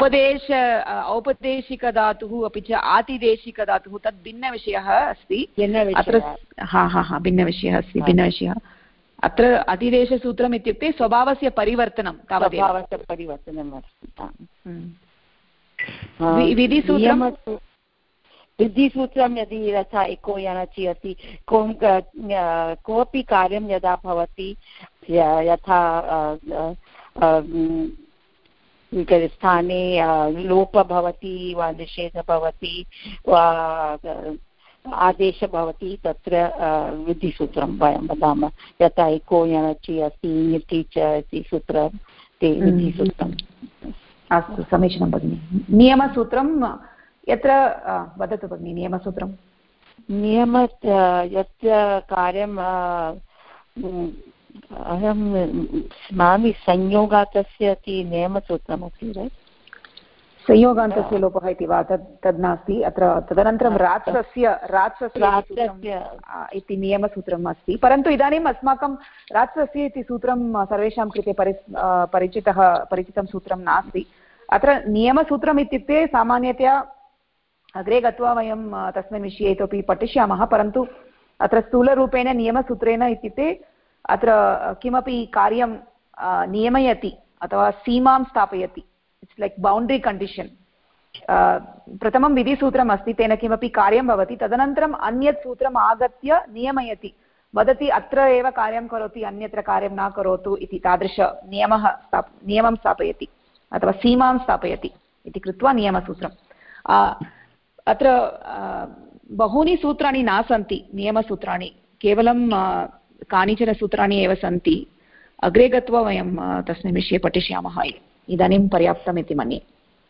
A: औपदेशिकधातुः अपि च आतिदेशिकधातुः तद्भिन्नविषयः अस्ति अत्र भिन्नविषयः अस्ति भिन्नविषयः अत्र अतिदेशसूत्रम् इत्युक्ते स्वभावस्य परिवर्तनं तावदेव
L: परिवर्तनम् अस्ति विधिसूत्रं यदि यथा एको यणचि अस्ति कोऽपि कार्यं यदा भवति यथा स्थाने लोपः भवति वा निषेधः भवति वा आदेशः भवति तत्र विधिसूत्रं वयं वदामः यथा एको यणचि अस्ति ङिति च इति सूत्रं ते विधिसूत्रम्
A: अस्तु समीचीनं भगिनि नियमसूत्रं यत्र वदतु भगिनि नियमसूत्रं
L: यत् कार्यं अहं स्मरामि संयोगान्तस्य इति नियमसूत्रमस्ति
A: संयोगान्तस्य लोपः इति वा तद् नास्ति अत्र तदनन्तरं रात्सस्य इति नियमसूत्रम् अस्ति परन्तु इदानीम् अस्माकं रात्सस्य इति सूत्रं सर्वेषां कृते परिचितं सूत्रं नास्ति अत्र नियमसूत्रम् इत्युक्ते सामान्यतया अग्रे गत्वा वयं तस्मिन् विषये इतोपि पठिष्यामः परन्तु अत्र स्थूलरूपेण नियमसूत्रेण इत्युक्ते अत्र किमपि कार्यं नियमयति अथवा सीमां स्थापयति इट्स् लैक् बौण्ड्री कण्डीशन् प्रथमं विधिसूत्रम् अस्ति तेन किमपि कार्यं भवति तदनन्तरम् अन्यत् सूत्रम् आगत्य नियमयति वदति अत्र एव कार्यं करोति अन्यत्र कार्यं न करोतु इति तादृश नियमं स्थापयति अथवा सीमां स्थापयति इति कृत्वा नियमसूत्रम् अत्र बहूनि सूत्राणि न सन्ति नियमसूत्राणि केवलं कानिचन सूत्राणि एव सन्ति अग्रे गत्वा वयं तस्मिन् विषये पठिष्यामः इदानीं पर्याप्तम् इति मन्ये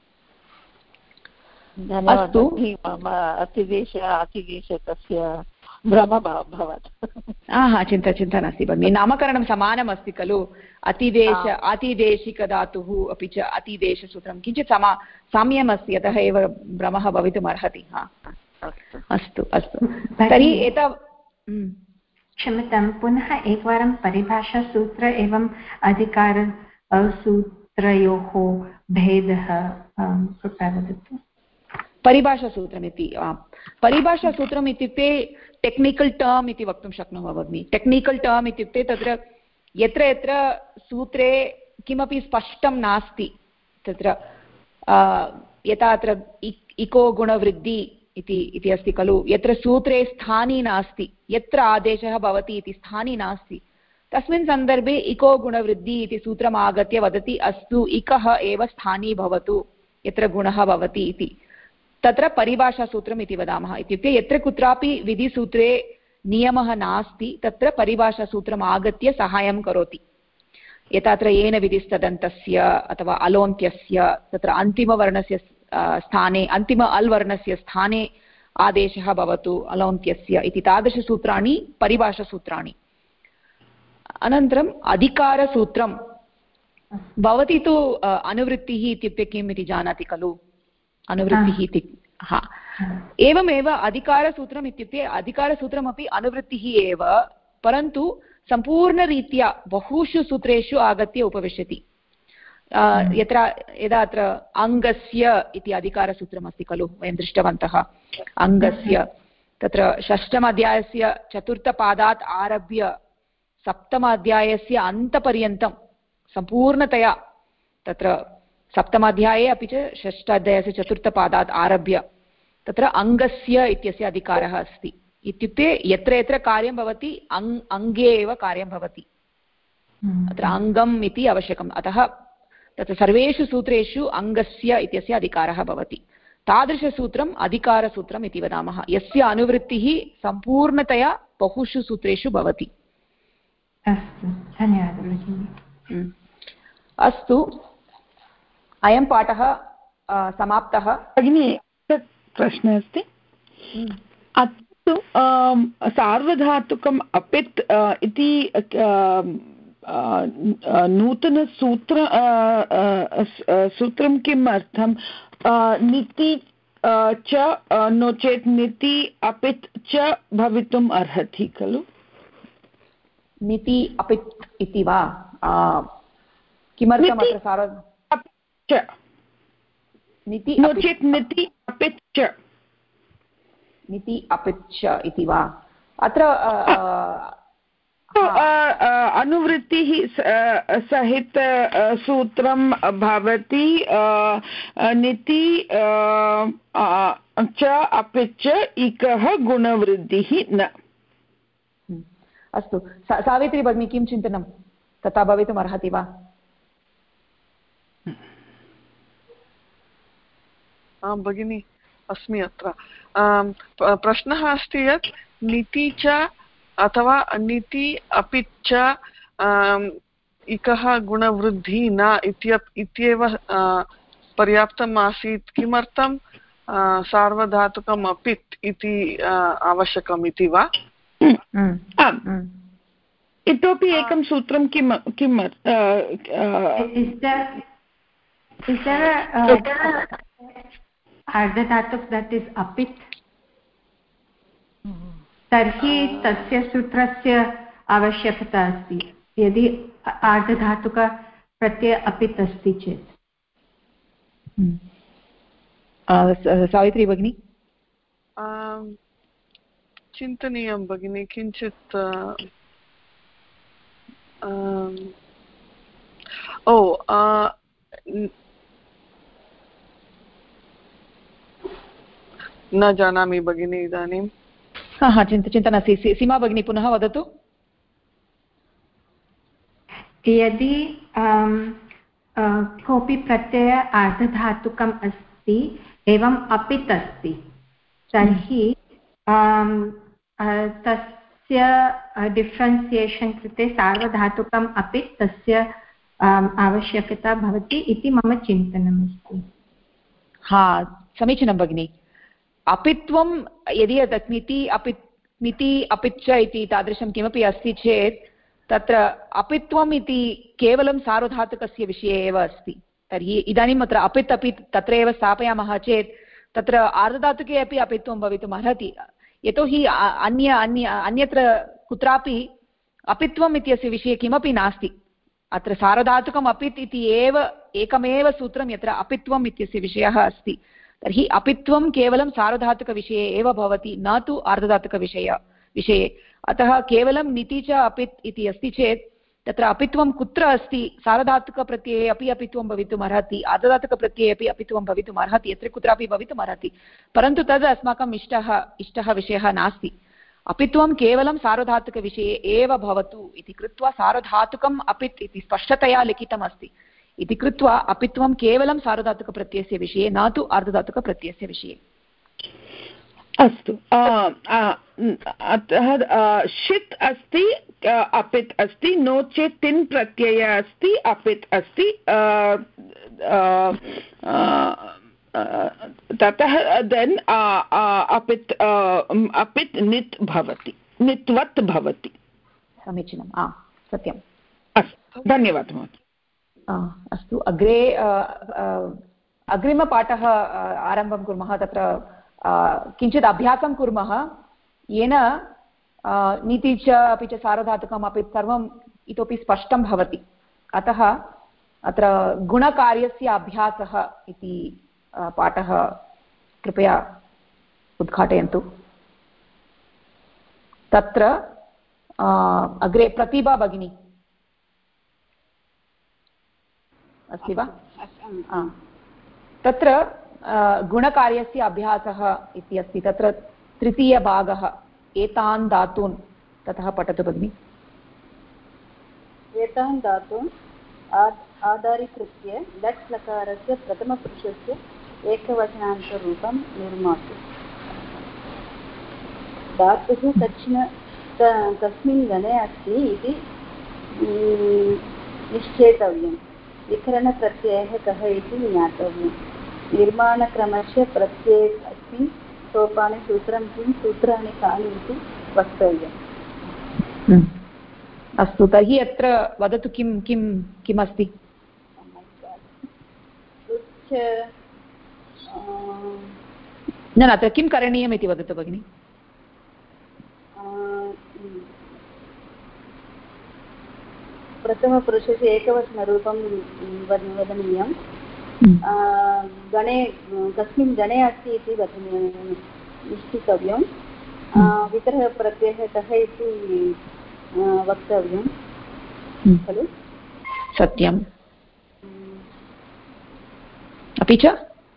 L: अस्तु अतिदेश तस्य भ्रमभवत्।
A: हा चिन्ता नास्ति भगिनि, नामकरणं समानम् अस्ति खलु, अतिदेशिकधातुः अपि च अतिदेशसूत्रं किञ्चित् साम्यम् अस्ति, अतः एव भ्रमः भवितुम् अर्हति। अस्तु अस्तु तर्हि
F: क्षम्यतां, पुनः एकवारं परिभाषासूत्र एवं अधिकारसूत्रयोः भेदः कृपया वदतु।
A: परिभाषासूत्रम् इत्युक्ते टेक्निकल् टर्म् इति वक्तुं शक्नुमः भगिनि। टेक्निकल् टर्म् इत्युक्ते तत्र यत्र यत्र सूत्रे किमपि स्पष्टं नास्ति, तत्र यथा अत्र इको गुणवृद्धि इति अस्ति खलु, यत्र सूत्रे स्थानी नास्ति, यत्र आदेशः भवति इति स्थानी नास्ति, तस्मिन् सन्दर्भे इको गुणवृद्धि इति सूत्रम् आगत्य वदति अस्तु इकः एव स्थानी भवतु यत्र गुणः भवति इति। तत्र परिभाषासूत्रम् इति वदामः। इत्युक्ते यत्र कुत्रापि विधिसूत्रे नियमः नास्ति तत्र परिभाषासूत्रम् आगत्य सहायं करोति। यथा अत्र येन विधिस्तदन्तस्य अथवा अलोन्त्यस्य तत्र अन्तिमवर्णस्य स्थाने अन्तिम अल् वर्णस्य स्थाने आदेशः भवतु अलोन्त्यस्य इति तादृशसूत्राणि परिभाषासूत्राणि। अनन्तरम् अधिकारसूत्रं भवती तु अनुवृत्तिः इत्युक्ते किम् इति जानाति खलु, अनुवृत्तिः इति। हा, एवमेव अधिकारसूत्रम् इत्युक्ते अधिकारसूत्रमपि अनुवृत्तिः एव, परन्तु सम्पूर्णरीत्या बहुषु सूत्रेषु आगत्य उपविशति। यदा अत्र अङ्गस्य इति अधिकारसूत्रमस्ति खलु, वयं दृष्टवन्तः अङ्गस्य, तत्र षष्ठमाध्यायस्य चतुर्थपादात् आरभ्य सप्तमाध्यायस्य अन्तपर्यन्तं सम्पूर्णतया तत्र सप्तमाध्याये अपि च षष्ठाध्यायस्य चतुर्थपादात् आरभ्य तत्र अङ्गस्य इत्यस्य अधिकारः अस्ति। इत्युक्ते यत्र यत्र कार्यं भवति अङ्गे एव कार्यं भवति, अत्र अङ्गम् इति आवश्यकम्। अतः तत्र सर्वेषु सूत्रेषु अङ्गस्य इत्यस्य अधिकारः भवति। तादृशसूत्रम् अधिकारसूत्रम् इति वदामः, यस्य अनुवृत्तिः सम्पूर्णतया बहुषु सूत्रेषु भवति।
F: अस्तु, धन्यवादः।
A: अस्तु, अयं पाठः समाप्तः।
J: भगिनी, प्रश्नः अस्ति। अस्तु, सार्वधातुकम् अपित् इति सूत्रं किम् अर्थं? निति च नो चेत् निति अपित् च भवितुम् अर्हति खलु?
A: निति अपित् इति वा? किमर्थम् अत्र निति
J: नो चेत् निति अपित् च,
A: निति अपित् च इति वा? अत्र
J: अनुवृत्तिः सहित सूत्रं भवति निति च अपि च इकः गुणवृद्धिः न।
A: अस्तु, सावित्री भगिनी किं चिन्तनं, तथा भवितुम् अर्हति वा?
M: आं भगिनि, अस्मि अत्र। प्रश्नः अस्ति यत् निति च अथवा निति अपि च इकः गुणवृद्धिः न इत्येव पर्याप्तम् आसीत्। किमर्थं सार्वधातुकम् अपित् इति आवश्यकम् इति वा?
J: इतोपि एकं सूत्रं किम्
F: अर्धधातुक that is apit, तर्हि तस्य सूत्रस्य आवश्यकता अस्ति यदि आर्धधातुक प्रत्यय अपित् अस्ति चेत्।
A: सावित्री भगिनी,
M: चिन्तनीयं भगिनी किञ्चित्। न जानामि भगिनी इदानीं।
A: चिन्ता नास्ति। सीमा भगिनी पुनः वदतु।
F: यदि कोऽपि प्रत्यय आर्धधातुकम् अस्ति एवम् अपित् अस्ति तर्हि तस्य डिफ्रेन्सियेशन् कृते सार्वधातुकम् अपि तस्य आवश्यकता भवति इति मम चिन्तनमस्ति।
A: समीचीनं भगिनि। अपित्वं यदि तत् निति अपित् निति अपिच्च इति तादृशं किमपि अस्ति चेत् तत्र अपित्वम् इति केवलं सार्वधातुकस्य विषये एव अस्ति। तर्हि इदानीम् अत्र अपित् अपि तत्र एव स्थापयामः चेत् तत्र आर्धधातुके अपि अपित्वं भवितुम् अर्हति, यतोहि अन्यत्र कुत्रापि अपित्वम् इत्यस्य विषये किमपि नास्ति। अत्र सार्वधातुकम् अपित् इति एव एकमेव सूत्रं यत्र अपित्वम् इत्यस्य विषयः अस्ति। तर्हि अपित्वं केवलं सार्वधातुकविषये एव भवति, न तु आर्धधातुकविषये। अतः केवलं निति च अपित् इति अस्ति चेत् तत्र अपित्वं कुत्र अस्ति? सार्वधातुकप्रत्यये अपि अपित्वं भवितुम् अर्हति, आर्धधातुकप्रत्यये अपि अपित्वं भवितुम् अर्हति, यत्र कुत्रापि भवितुम् अर्हति, परन्तु तद् अस्माकम् इष्टः विषयः नास्ति। अपित्वं केवलं सार्वधातुकविषये एव भवतु इति कृत्वा सार्वधातुकम् अपित् इति स्पष्टतया लिखितमस्ति। इति कृत्वा अपित्वं केवलं सार्वधातुकप्रत्ययस्य विषये, न तु आर्धधातुकप्रत्ययस्य विषये।
J: अस्तु, अतः षित् अस्ति, अपित् अस्ति, नो चेत् तिन् प्रत्यय अस्ति, अपित् अस्ति, ततः देन् अपित् नित् भवति, नित्वत् भवति।
A: समीचीनं, सत्यम्।
J: अस्तु, धन्यवादः महोदय।
A: अस्तु, अग्रिमपाठः आरम्भं कुर्मः। तत्र किञ्चित् अभ्यासं कुर्मः, येन नीति च अपि च सार्वधातुकम् अपि सर्वम् इतोपि स्पष्टं भवति। अतः अत्र गुणकार्यस्य अभ्यासः इति पाठः कृपया उद्घाटयन्तु। तत्र अग्रे प्रतिभा भगिनी अस्ति वा? तत्र गुणकार्यस्य अभ्यासः इति अस्ति, तत्र तृतीयभागः एतान् धातून्, ततः पठतु भगिनि।
N: एतान् धातून् आधारीकृत्य लट् लकारस्य प्रथमपुरुषस्य एकवचनान्तरूपं निर्मातु। धातुः कस्मिन् गणे अस्ति इति निश्चेतव्यम्। विकरणप्रत्ययः कः इति ज्ञातव्यम्। निर्माणक्रमस्य प्रत्यये अस्ति सोपाने सूत्रं किं, सूत्राणि कानि इति वक्तव्यम्।
A: अस्तु, तर्हि अत्र वदतु किम् अस्ति? न अत्र किं करणीयम् इति वदतु भगिनि।
N: प्रथमपुरुषस्य एकवचनरूपं वदनीयं। गणे कस्मिन् गणे अस्ति इति निश्चितव्यं। विकरणप्रत्ययः कः इति वक्तव्यं खलु?
A: सत्यम्। अपि च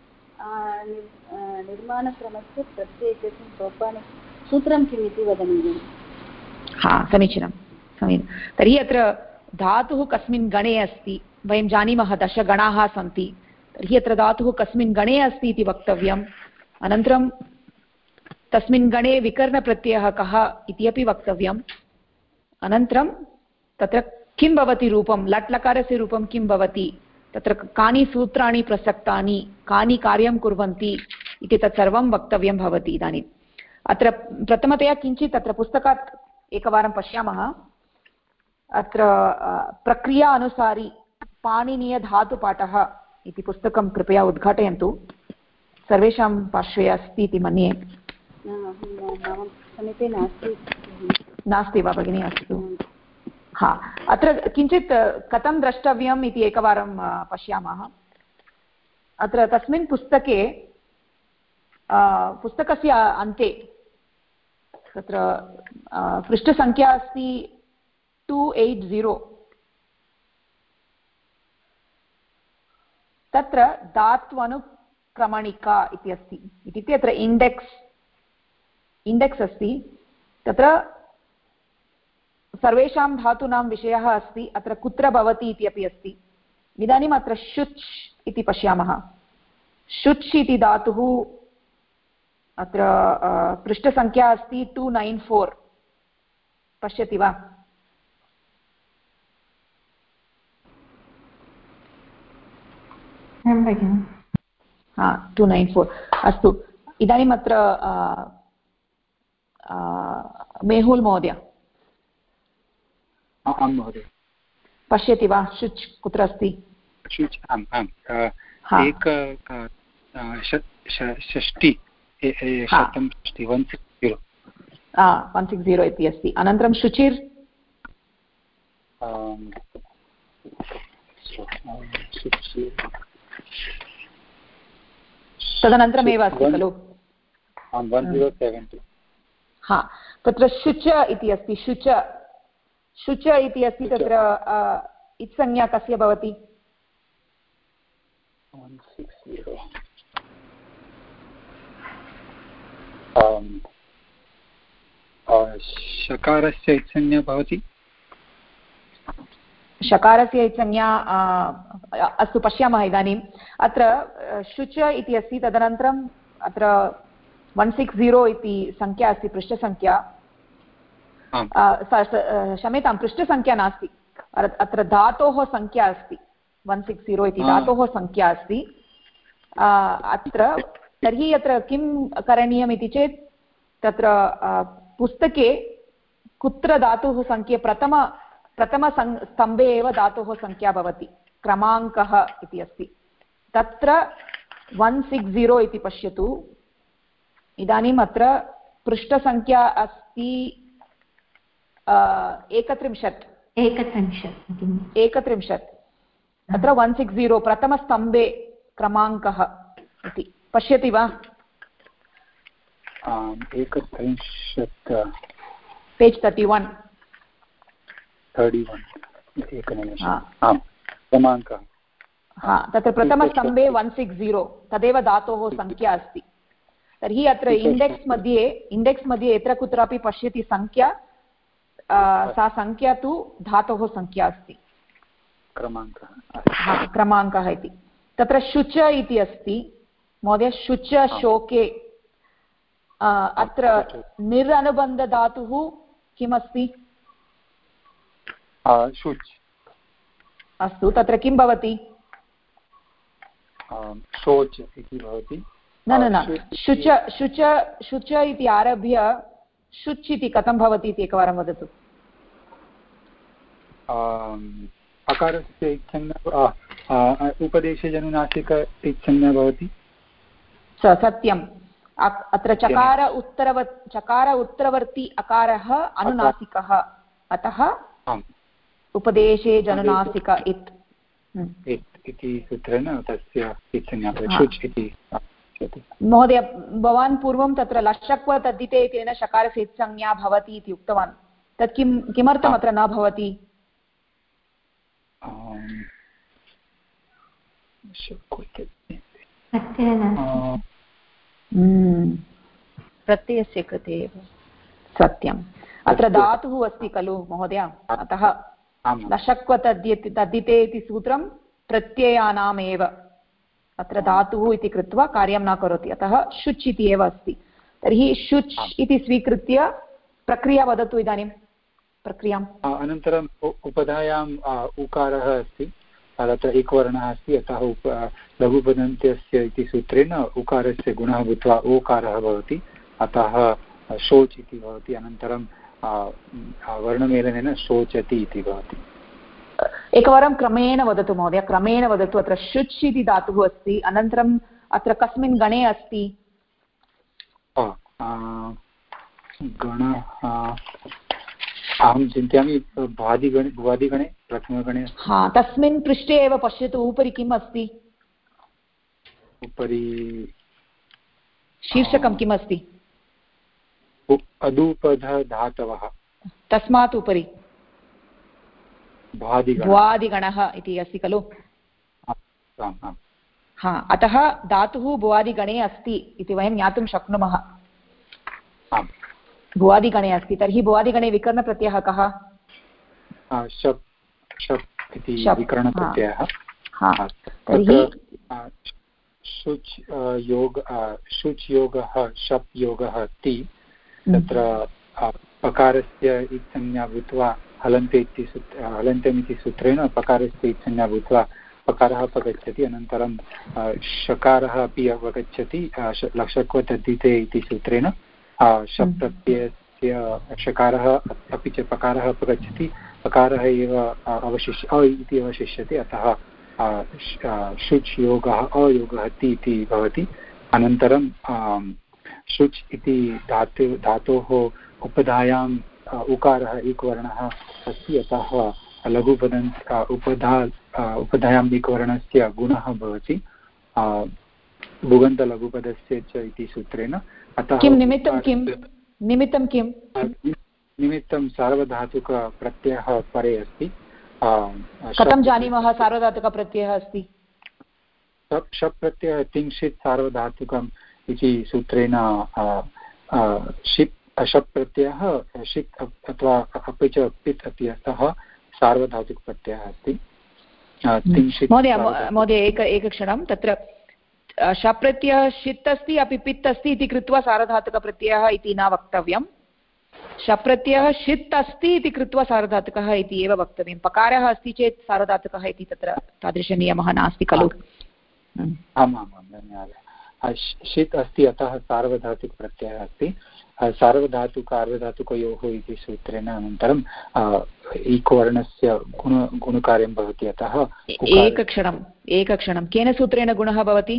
N: निर्माणक्रमस्य प्रत्येकस्मिन् सोपाने सूत्रं किम् इति वदनीयम्।
A: समीचीनं। तर्हि अत्र धातुः कस्मिन् गणे अस्ति, वयं जानीमः 10 गणाः सन्ति। तर्हि अत्र धातुः कस्मिन् गणे अस्ति इति वक्तव्यम्। अनन्तरं तस्मिन् गणे विकरणप्रत्ययः कः इति अपि वक्तव्यम्। अनन्तरं तत्र किं भवति रूपं, लट् लकारस्य रूपं किं भवति, तत्र कानि सूत्राणि प्रसक्तानि, कानि कार्यं कुर्वन्ति इति तत्सर्वं वक्तव्यं भवति। इदानीम् अत्र प्रथमतया किञ्चित् अत्र पुस्तकात् एकवारं पश्यामः। अत्र प्रक्रिया अनुसारी पाणिनीयधातुपाठः इति पुस्तकं कृपया उद्घाटयन्तु। सर्वेषां पार्श्वे अस्ति इति मन्ये।
N: समीपे
A: नास्ति वा भगिनि? अस्तु, अत्र किञ्चित् कथं द्रष्टव्यम् इति एकवारं पश्यामः। अत्र तस्मिन् पुस्तके पुस्तकस्य अन्ते तत्र पृष्ठसङ्ख्या अस्ति 280। तत्र धात्वनुक्रमणिका इति अस्ति। इत्युक्ते अत्र इण्डेक्स् अस्ति। तत्र सर्वेषां धातूनां विषयः अस्ति। अत्र कुत्र भवति इति अपि अस्ति। इदानीम् अत्र शुच् इति पश्यामः। शुच् इति धातुः अत्र पृष्ठसङ्ख्या अस्ति 294। पश्यति वा?
F: भगिनि
A: 294। अस्तु, इदानीम् अत्र मेहुल् महोदय
C: आं महोदय
A: पश्यति वा शुच् कुत्र अस्ति
C: शुच् आम् आम् एक षष्टि शतं
A: 160 इति अस्ति अनन्तरं शुचिर् तदनन्तरमेव अस्ति खलु
C: 1070
A: हा तत्र शुच इति अस्ति शुच शुच इति अस्ति तत्र इत्संज्ञा कस्य भवति
C: 160 शकारस्य इत्संज्ञा भवति
A: शकारस्य इत्संज्ञा अस्तु पश्यामः इदानीम् अत्र शुच इति अस्ति तदनन्तरम् अत्र 160 इति संख्या अस्ति पृष्ठसंख्या क्षम्यतां पृष्ठसंख्या नास्ति अत्र धातोः संख्या अस्ति 160 इति धातोः संख्या अस्ति अत्र तर्हि अत्र किं करणीयम् इति चेत् तत्र पुस्तके कुत्र धातुः संख्या प्रथमस्तम्भे एव धातोः संख्या भवति क्रमाङ्कः इति अस्ति तत्र 160 इति पश्यतु इदानीम् अत्र पृष्ठसंख्या अस्ति 31 अत्र 160 प्रथमस्तम्भे क्रमाङ्कः इति पश्यति वा
C: 31
A: पेज् 31
C: एकनिमिषम् क्रमाङ्कः
A: तत्र प्रथमस्तम्भे 160 तदेव धातोः संख्या अस्ति तर्हि अत्र इण्डेक्स् मध्ये यत्र कुत्रापि पश्यति संख्या सा संख्या तु धातोः संख्या अस्ति क्रमाङ्कः इति तत्र शुच इति अस्ति महोदय शुच शोके अत्र निरनुबन्धधातुः किमस्ति
C: शुच्
A: अस्तु तत्र किं भवति
C: शोच् इति भवति
A: न शुच शुच शुच इति आरभ्य शुच् इति कथं भवति इति एकवारं वदतु
C: अकारस्य इत्संज्ञा उपदेशजनुनासिक इत्संज्ञा भवति
A: सत्यम् अत्र चकार उत्तरवर्ती अकारः अनुनासिकः अतः उपदेशे जनुनासिक
C: इति सूत्रेण तस्य इत्संज्ञा शुच् इति
A: महोदय भवान् पूर्वं तत्र लशक्व तद्धिते इत्यनेन शकारस्य इत्संज्ञा भवति इति उक्तवान् तत् किमर्थम् अत्र न भवति
I: प्रत्ययस्य कृते एव
A: सत्यम् अत्र धातुः अस्ति खलु महोदय अतः लशक्व तद्धिते इति सूत्रं प्रत्ययानामेव अत्र धातुः इति कृत्वा कार्यं न करोति अतः शुच् इति एव अस्ति तर्हि शुच् इति स्वीकृत्य प्रक्रिया वदतु इदानीं प्रक्रियाम्
C: अनन्तरम् उपधायाम् उकारः अस्ति तत्र एकवर्णः अस्ति अतः लघुपदन्त्यस्य इति सूत्रेण उकारस्य गुणः भूत्वा ओकारः भवति अतः शोच् इति भवति अनन्तरं वर्णमेलनेन शोचति इति भवति
A: एकवारं क्रमेण वदतु महोदय क्रमेण वदतु अत्र शुच् इति धातुः अस्ति अनन्तरम् अत्र कस्मिन् गणे अस्ति
C: गणः अहं चिन्तयामि भुवादिगणे प्रथमगणे
A: तस्मिन् पृष्ठे एव पश्यतु उपरि किम् अस्ति
C: उपरि
A: शीर्षकं किम् अस्ति
C: अदुपधधातवः
A: तस्मात् उपरि भुवादिगणः इति अस्ति खलु अतः धातुः भुवादिगणे अस्ति इति वयं ज्ञातुं शक्नुमः भुवादिगणे अस्ति तर्हि भुवादिगणे विकरणप्रत्ययः कः तर्हि
C: शुच् योगः शप् योगः ति तत्र पकारस्य इत्संज्ञा भूत्वा हलन्तमिति सूत्रेण पकारस्य इत्संज्ञा भूत्वा पकारः अपगच्छति अनन्तरं शकारः अपि अवगच्छति लशक्व तद्धिते इति सूत्रेण शप् प्रत्ययस्य षकारः अपि च पकारः अपगच्छति, पकारः एव इति अवशिष्यते, अतः शुच् योगः अयोगः ति इति भवति। अनन्तरं शुच् इति धातोः उपधायाम् उकारः एकवर्णः अस्ति, अतः उपधायाम् एकवर्णस्य गुणः भवति भुगन्तलघुपदस्य च इति सूत्रेण। अतः
A: निमित्तं किं
C: निमित्तं सार्वधातुकप्रत्ययः परे अस्ति।
A: कथं जानीमः सार्वधातुकप्रत्ययः अस्ति?
C: शप् प्रत्ययः तिंशित् सार्वधातुकम् इति सूत्रेण शप् प्रत्ययः षित् अथवा अपि च पित् अपि सः सार्वधातुकप्रत्ययः अस्ति।
A: महोदय एकक्षणं, तत्र शप् प्रत्ययः षित् अस्ति अपि पित् अस्ति इति कृत्वा सार्वधातुकप्रत्ययः इति न वक्तव्यं। शप् प्रत्ययः षित् अस्ति इति कृत्वा सार्वधातुकः इति एव वक्तव्यं। पकारः अस्ति चेत् सार्वधातुकः इति तत्र तादृशनियमः नास्ति खलु?
C: आमां धन्यवादः। षित् अस्ति अतः सार्वधातुकप्रत्ययः अस्ति। सार्वधातुकार्धधातुकयोः इति सूत्रेण अनन्तरं इकवर्णस्य गुणकार्यं भवति, अतः
A: एकक्षणं केन सूत्रेण गुणः भवति?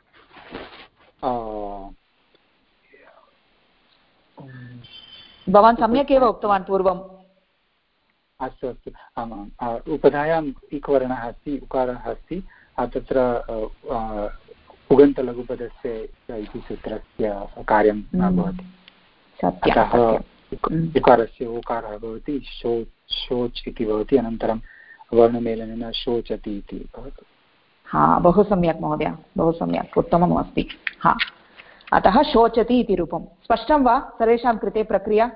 A: भवान् सम्यक् एव उक्तवान् पूर्वम्।
C: अस्तु अस्तु, आमाम्। उपधायाम् इकवर्णः अस्ति, उकारः अस्ति, तत्र उगन्तलघुपदस्य इति सूत्रस्य कार्यं भवति, अतः उकारस्य ओकारः भवति, शोच् इति भवति, अनन्तरं वर्णमेलनेन शोचति इति भवति।
A: बहु सम्यक् महोदय, बहु सम्यक्, उत्तमम् अस्ति। अतः शोचति इति रूपं स्पष्टं वा सर्वेषां कृते? प्रक्रिया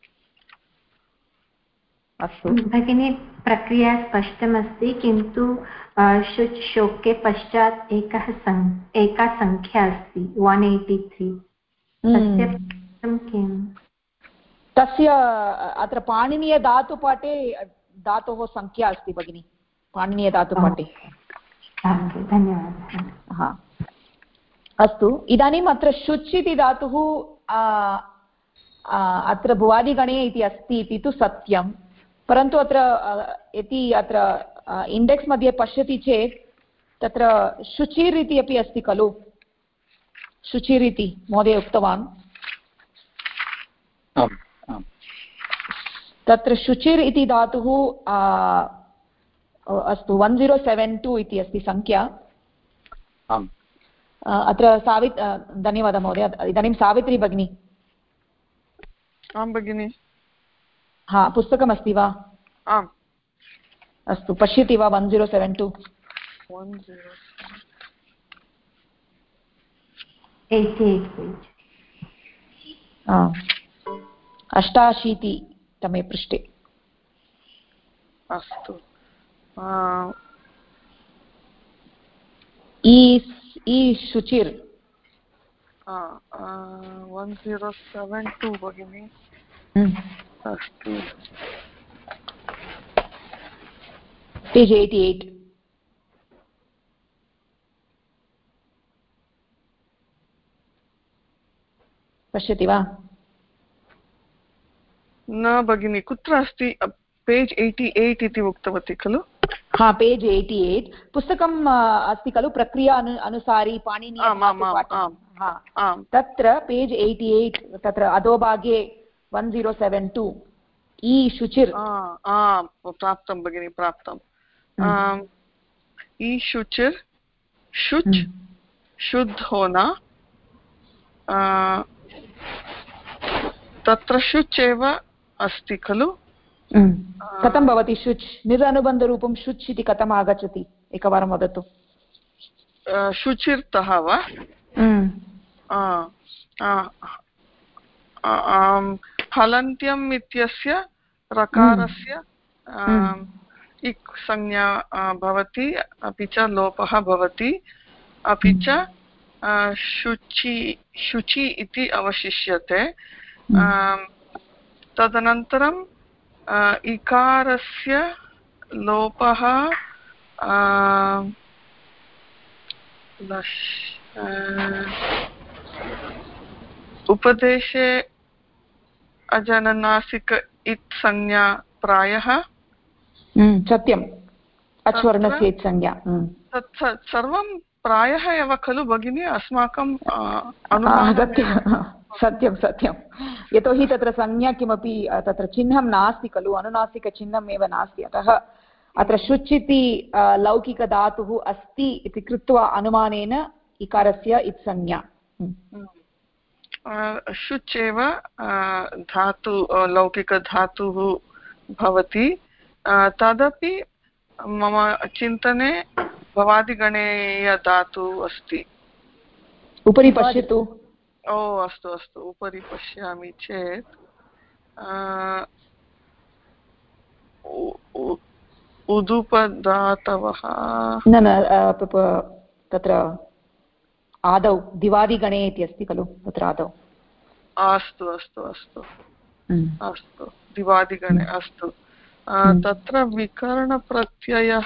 F: अस्तु भगिनी, प्रक्रिया स्पष्टमस्ति, किन्तु शुच् शोके पश्चात् एका संख्या अस्ति 183,
A: तस्य अत्र पाणिनीयधातुपाठे धातोः संख्या अस्ति भगिनि, पाणिनीयधातुपाठे।
F: धन्यवादः।
A: अस्तु, इदानीम् अत्र शुच् इति धातुः अत्र भुवादिगणे इति अस्ति इति तु सत्यं, परन्तु अत्र यदि अत्र इण्डेक्स् मध्ये पश्यति चेत् तत्र शुचिर् इति अपि अस्ति खलु? शुचिर् इति महोदय उक्तवान्। तत्र शुचिर् इति धातुः अस्तु 1072 इति अस्ति संख्या। अत्र धन्यवादः महोदय। इदानीं सावित्री भगिनी।
M: आं भगिनि।
A: पुस्तकमस्ति वा?
M: आम्।
A: अस्तु, पश्यति वा 1072? 88 पृष्ठे।
M: अस्तु।
A: ई शुचिर्
M: 1072 भगिनि। अस्तु,
A: पेज् 88। पश्यति वा?
M: न भगिनि, कुत्र अस्ति? पेज् 88 इति उक्तवती खलु?
A: पेज् 88 पुस्तकम् अस्ति खलु, प्रक्रिया अनुसारी पाणिनीय। तत्र पेज् 88 तत्र अधोभागे 1072 ई शुचिर्।
M: प्राप्तं भगिनि, प्राप्तं। ई शुचिर्, शुच् शुद्ध होना, तत्र शुच् एव अस्ति खलु?
A: कथं भवति शुच्? निरनुबन्धरूपं शुच् इति कथम् आगच्छति? एकवारं वदतु।
M: शुचिर्तः वा? हलन्त्यम् इत्यस्य रकारस्य इक् संज्ञा भवति, अपि च लोपः भवति, अपि च शुचि इति अवशिष्यते। तदनन्तरं इकारस्य लोपः उपदेशे अजननासिक इत् संज्ञा प्रायः
A: सत्यम् अच्वर्णस्य इत् संज्ञा
M: तत् सर्वं प्रायः एव खलु भगिनी अस्माकं
A: सत्यं सत्यं यतोहि तत्र संज्ञा किमपि तत्र चिह्नं नास्ति खलु अनुनासिकचिह्नम् एव नास्ति अतः अत्र शुच् इति लौकिकधातुः अस्ति इति कृत्वा अनुमानेन इकारस्य इत् संज्ञा
M: शुच् एव धातु लौकिकधातुः भवति तदपि मम चिन्तने भवादिगणेयधातुः अस्ति
A: उपरि पश्यतु
M: ओ अस्तु अस्तु उपरि पश्यामि चेत् उदुपदातवः
A: न तत्र आदौ दिवादिगणे इति अस्ति खलु तत्र आदौ
M: अस्तु अस्तु अस्तु अस्तु दिवादिगणे अस्तु तत्र विकरणप्रत्ययः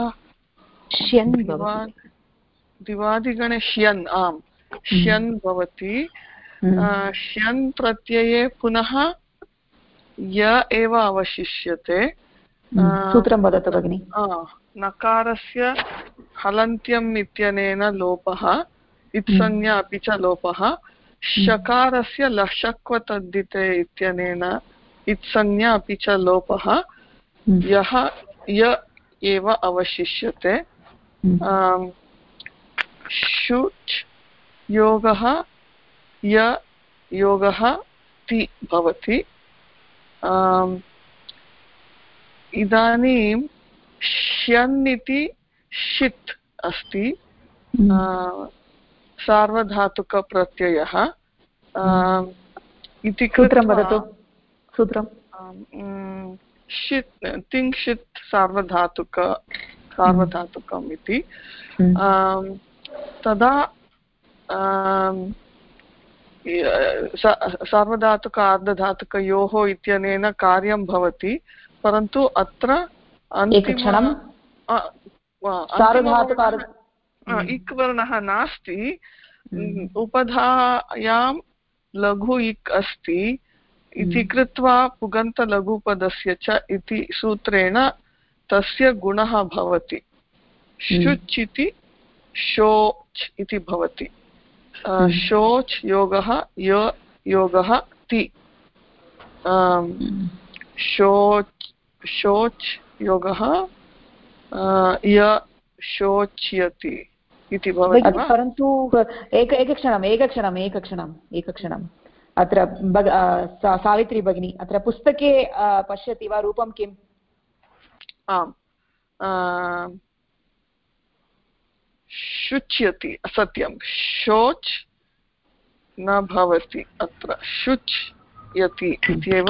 M: दिवादिगणे श्यन् आम् श्यन् भवति श्यन् प्रत्यये पुनः य एव अवशिष्यते
A: सूत्रं वदतु भगिनि
M: नकारस्य हलन्त्यम् इत्यनेन लोपः इत्संज्ञा अपि च लोपः शकारस्य लशक्वतद्धिते इत्यनेन इत्संज्ञा अपि च लोपः य एव अवशिष्यते शुच् योगः य योगः ति भवति इदानीं श्यन् इति षित् अस्ति सार्वधातुकप्रत्ययः इति
A: सूत्रं वदतु सूत्रं
M: षित् तिङ्क्षित् सार्वधातुकम् इति तदा सार्वधातुक अर्धधातुकयोः इत्यनेन कार्यं भवति परन्तु अत्र इक् वर्णः नास्ति उपधायां लघु इक् अस्ति इति कृत्वा पुगन्तलघुपदस्य च इति सूत्रेण तस्य गुणः भवति शुच् इति शोच् इति भवति शोच् योगः य योगः ति शोच् योगः य शोच्यति इति भवति वा
A: परन्तु एकक्षणम् अत्र सावित्री भगिनी अत्र पुस्तके पश्यति वा रूपं किम्
M: आम् शुच्यति सत्यं शोच् न भवति अत्र शुच्यति इत्येव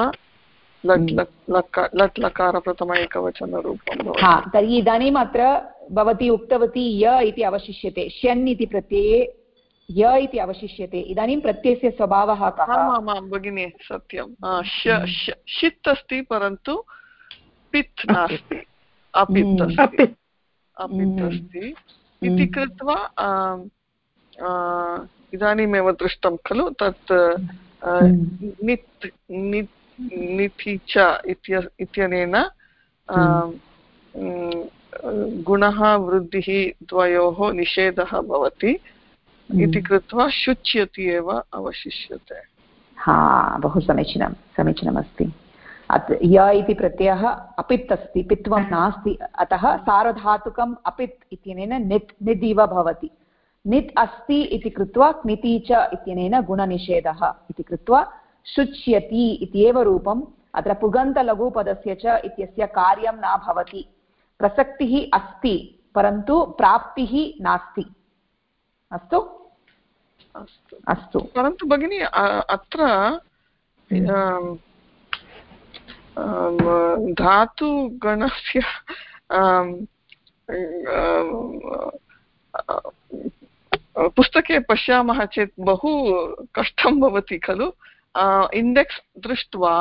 M: लट् लकार प्रथम एकवचनरूपं भवति
A: तर्हि इदानीम् अत्र भवती उक्तवती य इति अवशिष्यते श्यन् इति प्रत्यये य इति अवशिष्यते इदानीं प्रत्ययस्य स्वभावः कः
M: आमां भगिनी सत्यं षित् अस्ति परन्तु पित् नास्ति अपित् अस्ति इति कृत्वा इदानीमेव दृष्टं खलु तत् निथि च इत्यनेन गुणः वृद्धिः द्वयोः निषेधः भवति इति कृत्वा शुच्यति एव अवशिष्यते
A: बहु समीचीनमस्ति य इति प्रत्ययः अपित् अस्ति पित्वं नास्ति अतः सार्वधातुकम् अपित् इत्यनेन निद् इव भवति नित् अस्ति इति कृत्वा क्निति च इत्यनेन गुणनिषेधः इति कृत्वा शुच्यति इत्येव रूपम् अत्र पुगन्तलघुपदस्य च इत्यस्य कार्यं न भवति प्रसक्तिः अस्ति परन्तु प्राप्तिः नास्ति अस्तु अस्तु
M: परन्तु भगिनी अत्र धातुगणस्य पुस्तके पश्यामः चेत् बहु कष्टं भवति खलु इण्डेक्स् दृष्ट्वा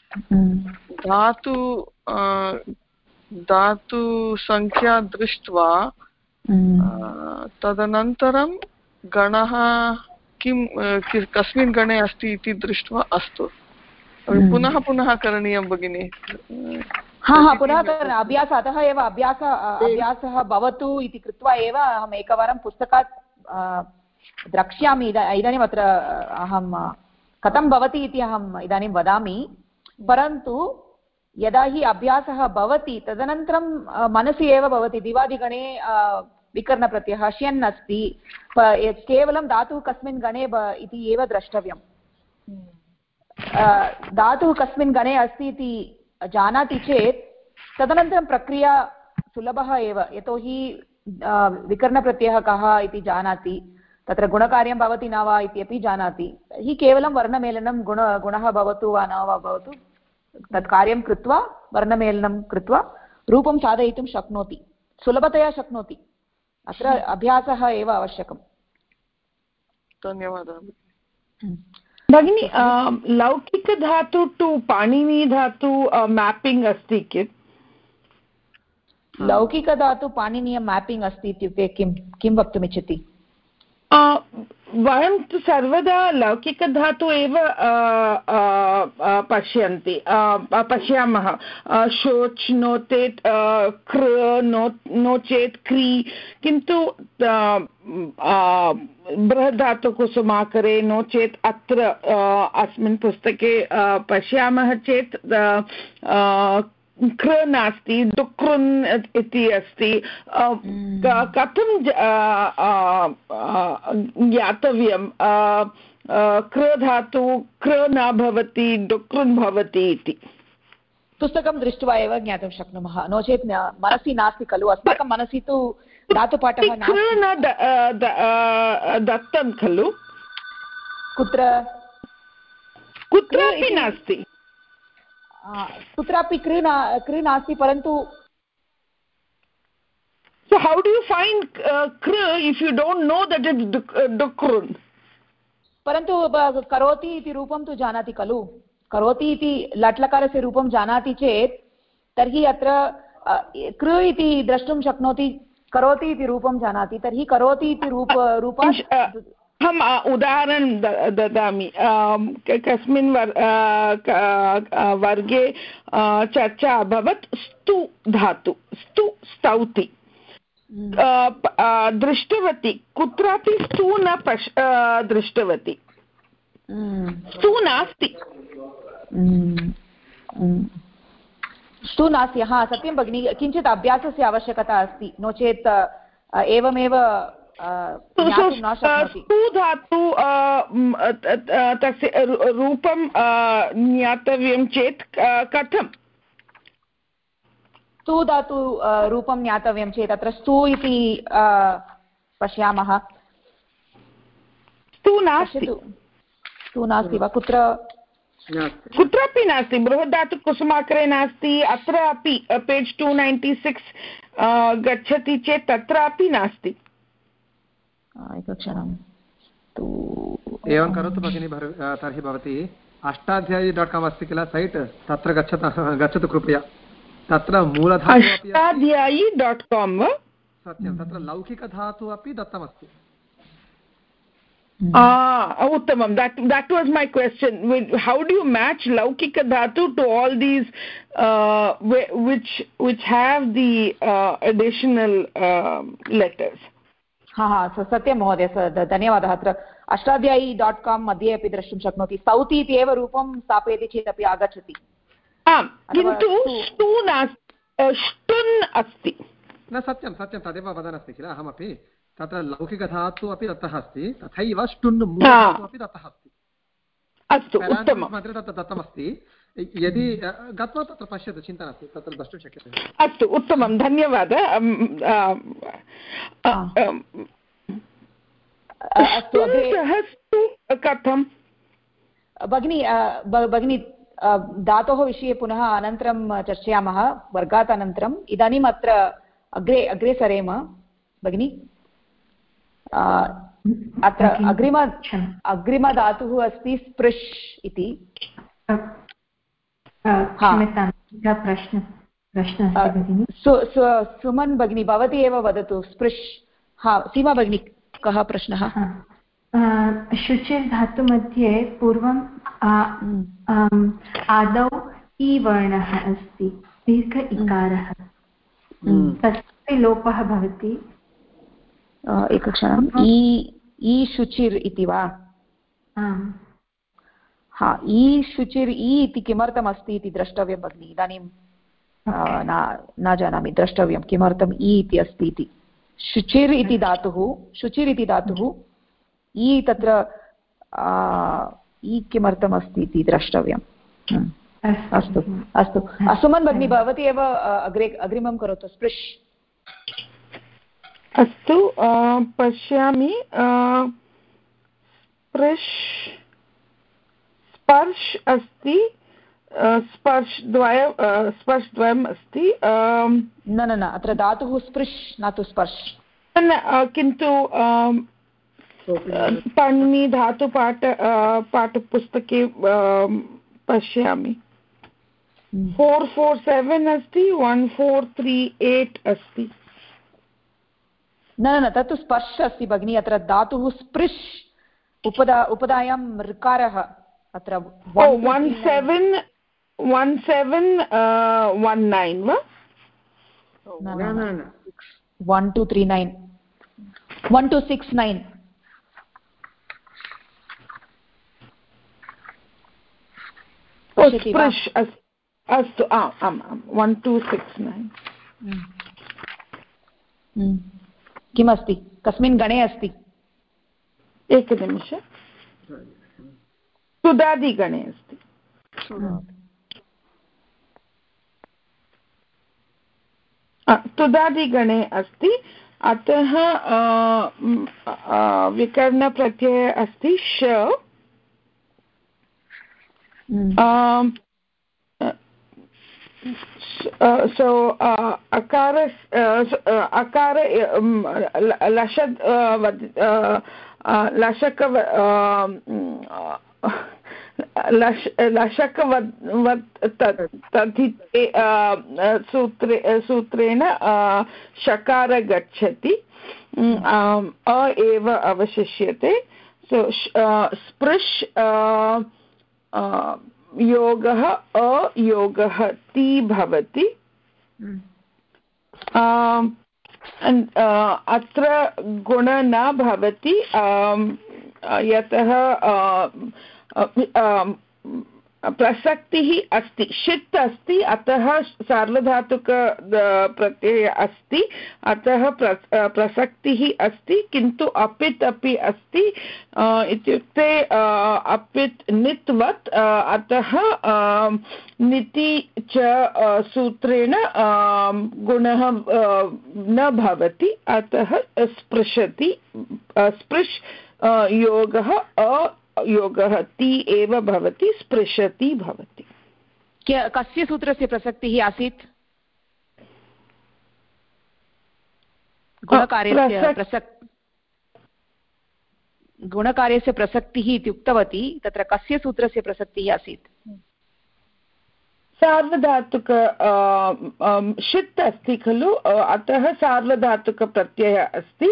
M: धातुसङ्ख्या दृष्ट्वा तदनन्तरं गणः कस्मिन् गणे अस्ति इति दृष्ट्वा अस्तु पुनः पुनः करणीयं भगिनि
A: पुनः अभ्यासः अतः एव अभ्यासः भवतु इति कृत्वा एव अहम् एकवारं पुस्तकात् द्रक्ष्यामि इदानीम् अत्र अहं कथं भवति इति अहम् इदानीं वदामि परन्तु यदा हि अभ्यासः भवति तदनन्तरं मनसि एव भवति दिवादिगणे विकरणप्रत्ययः श्यन् अस्ति केवलं धातुः कस्मिन् गणे इति एव द्रष्टव्यं धातुः कस्मिन् गणे अस्ति इति जानाति चेत् तदनन्तरं प्रक्रिया सुलभः एव यतोहि विकरणप्रत्ययः कः इति जानाति तत्र गुणकार्यं भवति न वा इत्यपि जानाति हि केवलं वर्णमेलनं गुणः भवतु वा न वा भवतु तत् कार्यं कृत्वा वर्णमेलनं कृत्वा रूपं साधयितुं शक्नोति सुलभतया शक्नोति अत्र अभ्यासः एव आवश्यकम्
M: धन्यवादः
J: भगिनी लौकिकधातु टु पाणिनीधातु मैपिंग अस्ति किम्
A: लौकिकधातु पाणिनीय मैपिंग अस्ति इत्युक्ते किं वक्तुमिच्छति
J: वयं तु सर्वदा लौकिकधातु एव पश्यामः शोच् नो चेत् कृ नो चेत् क्री किन्तु बृहद्धातुकुसुमाकरे नो चेत् अत्र अस्मिन् पुस्तके पश्यामः चेत् कृ नास्ति डुक्रुन् इति अस्ति कथं ज्ञातव्यं कृ धातु कृ न भवति डुक्रुन् भवति इति
A: पुस्तकं दृष्ट्वा एव ज्ञातुं शक्नुमः नो चेत् मनसि नास्ति खलु अस्माकं मनसि तु धातुपाठः
J: न दत्तं खलु कुत्रापि नास्ति
A: कुत्रापि कृ नास्ति परन्तु
J: so how do you find kr if you don't know that it's dukrun
A: परन्तु करोति इति रूपं तु जानाति खलु करोति इति लट्लकारस्य रूपं जानाति चेत् तर्हि अत्र कृ इति द्रष्टुं शक्नोति करोति इति रूपं जानाति तर्हि करोति इति रूपात्
J: अहम् उदाहरणं ददामि कस्मिन् वर्गे चर्चा अभवत् स्तु धातु स्तु स्तौति दृष्टवती कुत्रापि स्तु न दृष्टवती स्तु नास्ति
A: स्तु नास्ति सत्यं भगिनि किञ्चित् अभ्यासस्य आवश्यकता अस्ति नो चेत् एवमेव
J: स्तु धातु तस्य रूपं ज्ञातव्यं चेत् कथं
A: स्तु धातु रूपं ज्ञातव्यं चेत् अत्र स्तु इति पश्यामः
J: स्तु नास्ति
A: स्तु नास्ति वा
J: कुत्रापि नास्ति बृहद्धातु कुसुमाकरे नास्ति अत्र अपि पेज् 296 गच्छति चेत् तत्रापि नास्ति
A: एकक्षणं
G: एवं करोतु भगिनि तर्हि भवती अष्टाध्यायी.com अस्ति किल सैट् तत्र गच्छतु कृपया तत्र मूलधातु
J: अष्टाध्यायी.com वा
G: सत्यं तत्र लौकिकधातु अपि दत्तमस्ति
J: उत्तमं that was my question how do you match laukika dhatu to all these which have the additional letters
A: सत्यं महोदय धन्यवादः अत्र अष्टाध्यायी.com मध्ये अपि द्रष्टुं शक्नोति स्तौति इति एव रूपं स्थापयति चेत् अपि आगच्छति
J: किन्तु स्तु नास्ति ष्टुन् अस्ति
G: न सत्यं तदेव वदन् अस्ति किल अहमपि तत्र लौकिकधातु अपि दत्तः अस्ति तथैव ष्टुन् मूलधातु अपि दत्तः अस्ति
J: अस्तु उत्तमं
G: मध्ये तत्र दत्तमस्ति यदि गत्वा तत्र पश्यतु चिन्ता नास्ति तत्र द्रष्टुं शक्यते
J: अस्तु उत्तमं धन्यवादः कथं
A: भगिनी धातोः विषये पुनः अनन्तरं चर्चयामः वर्गात् अनन्तरम् इदानीम् अत्र अग्रे सरेम भगिनी अत्र अग्रिमधातुः अस्ति स्पृश् इति सुमन् भगिनी भवती एव वदतु स्पृश् सीमा भगिनी कः प्रश्नः
F: शुचिर् धातुमध्ये पूर्वं आदौ इ वर्णः अस्ति, दीर्घ इकारः, तस्य लोपः भवति।
A: एकक्षणम्, इ शुचिर् इति वा? हा, इ शुचिर् इ इति किमर्थमस्ति इति द्रष्टव्यं भगिनि। इदानीं न जानामि, द्रष्टव्यं किमर्थम् इ इति अस्ति इति। शुचिर् इति धातुः इ तत्र इ किमर्थमस्ति इति द्रष्टव्यम्। अस्तु अस्तु, सुमन् भगिनी भवती एव अग्रिमं करोतु। स्पृश्।
J: अस्तु, पश्यामि। स्पृश्, स्पर्श अस्ति, स्पर्शद्वयम् अस्ति।
A: न, अत्र धातुः स्पृश् न तु स्पर्श।
J: किन्तु पाणिनि धातुपाठपुस्तके पश्यामि 447 अस्ति, 1438 अस्ति।
A: न, तत्तु स्पर्श अस्ति भगिनी। अत्र धातुः स्पृश्, उपधायां ऋकारः। अत्र
J: 1719 वा?
A: 1239 1269।
J: स्पृश् अस्तु, आम् 1269।
A: किमस्ति, कस्मिन् गणे अस्ति?
J: एकनिमिष, तुदादिगणे अस्ति। तुदादिगणे अस्ति, अतः विकरणप्रत्ययः अस्ति श। So akar lashak सूत्रेण शकार गच्छति, अ एव अवशिष्यते। सो स्पृश् योगः अयोगः ति भवति। अत्र गुण न भवति, यतः प्रसक्तिः अस्ति, षित् अस्ति, अतः सार्वधातुक प्रत्ययः अस्ति, अतः प्रसक्तिः अस्ति। किन्तु अपित् अपि अस्ति, इत्युक्ते अपित् नित्वत्, अतः निति च सूत्रेण गुणः न भवति, अतः स्पृशति। स्पृश् योगः अयोगः ति एव भवति, स्पृशति भवति।
A: कस्य सूत्रस्य प्रसक्तिः आसीत्? गुणकार्यस्य प्रसक्तिः इति उक्तवती, तत्र कस्य सूत्रस्य प्रसक्तिः आसीत्?
J: सार्वधातुक षित् अस्ति खलु, अतः सार्वधातुकप्रत्ययः अस्ति।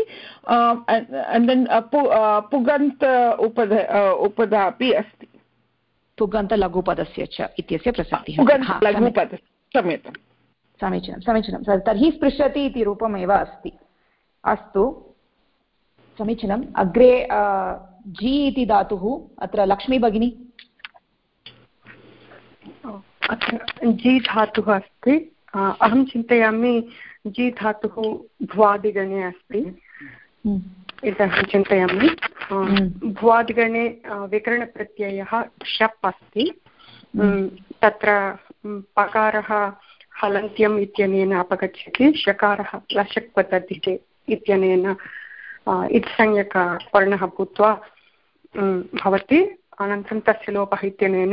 J: पुगन्त उपधा अपि अस्ति,
A: पुगन्तलघुपदस्य च इत्यस्य प्रसक्तिः। समीचीनं। तर्हि स्पृशति इति रूपमेव अस्ति। अस्तु, समीचीनम्। अग्रे जी इति धातुः, अत्र लक्ष्मी भगिनी।
E: अत्र जी धातुः अस्ति, अहं चिन्तयामि जी धातुः भ्वादिगणे अस्ति इति अहं चिन्तयामि। भ्वादिगणे विकरणप्रत्ययः शप् अस्ति, तत्र पकारः हलन्त्यम् इत्यनेन अपगच्छति, शकारः लशक् पतति इत्यनेन इत्संज्ञकवर्णः भूत्वा भवति, अनन्तरं तस्य लोपः इत्यनेन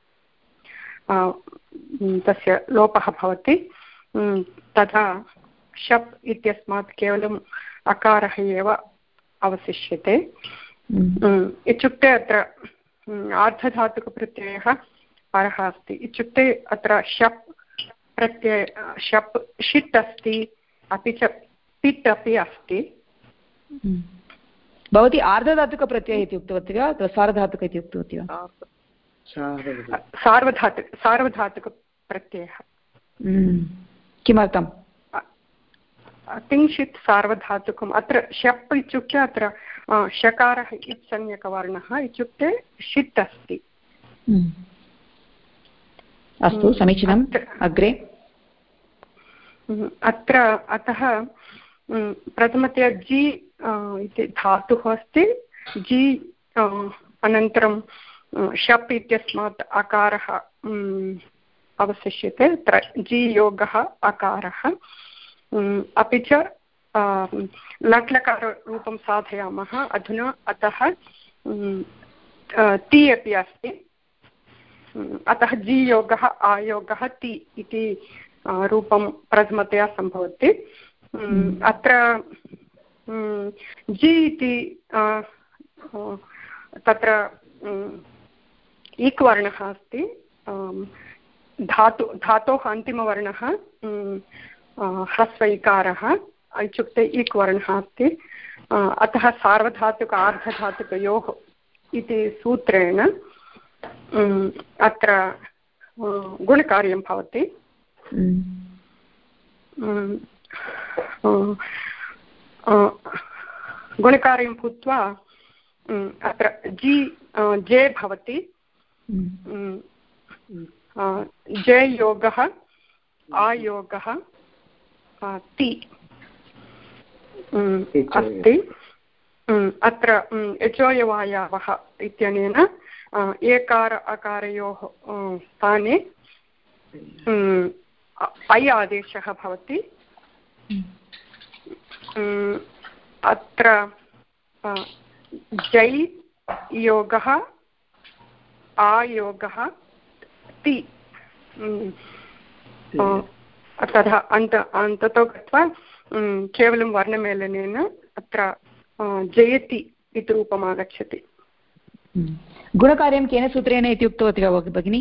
E: तस्य लोपः भवति। तथा शप् इत्यस्मात् केवलम् अकारः एव अवशिष्यते। इत्युक्ते अत्र आर्धधातुकप्रत्ययः परः अस्ति, इत्युक्ते अत्र शप् प्रत्यय शप् षित् अस्ति, अपि च पित् अपि अस्ति।
A: भवती आर्धधातुकप्रत्ययः इति उक्तवती वा अथवा सार्वधातुक इति उक्तवती वा?
E: सार्वधातुकप्रत्ययः।
A: किमर्थं?
E: तिङ्क्षित् सार्वधातुकम्। अत्र शप् इत्युक्ते अत्र शकारः इत्संज्ञकवर्णः इत्युक्ते षित् अस्ति।
A: अस्तु, समीचीनम्। अग्रे
E: अत्र अतः प्रथमतया जि इति धातुः अस्ति। जि अनन्तरं शप् इत्यस्मात् अकारः अवशिष्यते। अत्र जि योगः अकारः। अपि च लट्लकाररूपं साधयामः अधुना। अतः ति अपि अस्ति। अतः जि योगः आयोगः ति इति रूपं प्रथमतया सम्भवति। अत्र जि इति तत्र इक् वर्णः अस्ति। धातोः अन्तिमवर्णः ह्रस्व इकारः इत्युक्ते इक् वर्णः अस्ति। अतः सार्वधातुक आर्धधातुकयोः इति सूत्रेण अत्र गुणकार्यं भवति। गुणकार्यं भूत्वा अत्र जि जे भवति। जे योगः आयोगः ति अस्ति। अत्र यचोयवायावः इत्यनेन एकार अकारयोः स्थाने ऐ आदेशः भवति। अत्र जै योगः आयोगः ति तथा अन्ततो गत्वा केवलं वर्णमेलनेन अत्र जयति इति रूपम् आगच्छति।
A: गुणकार्यं केन सूत्रेण इति उक्तवती वा भगिनि?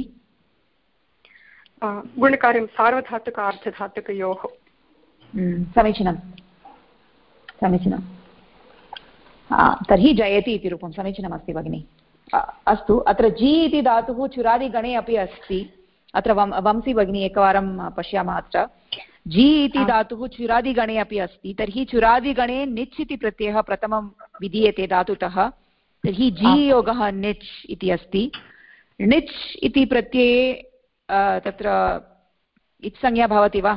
E: गुणकार्यं सार्वधातुक आर्धधातुकयोः।
A: समीचीनं समीचीनं। तर्हि जयति इति रूपं समीचीनमस्ति भगिनि। अस्तु, अत्र जि इति धातुः चुरादिगणे अपि अस्ति। अत्र वंशी भगिनी एकवारं पश्यामः। अत्र जि इति धातुः चुरादिगणे अपि अस्ति। तर्हि चुरादिगणे निच् इति प्रत्ययः प्रथमं विधीयते धातुतः। तर्हि जि योगः निच् इति अस्ति। निच् इति प्रत्यये तत्र इत्संज्ञा भवति वा?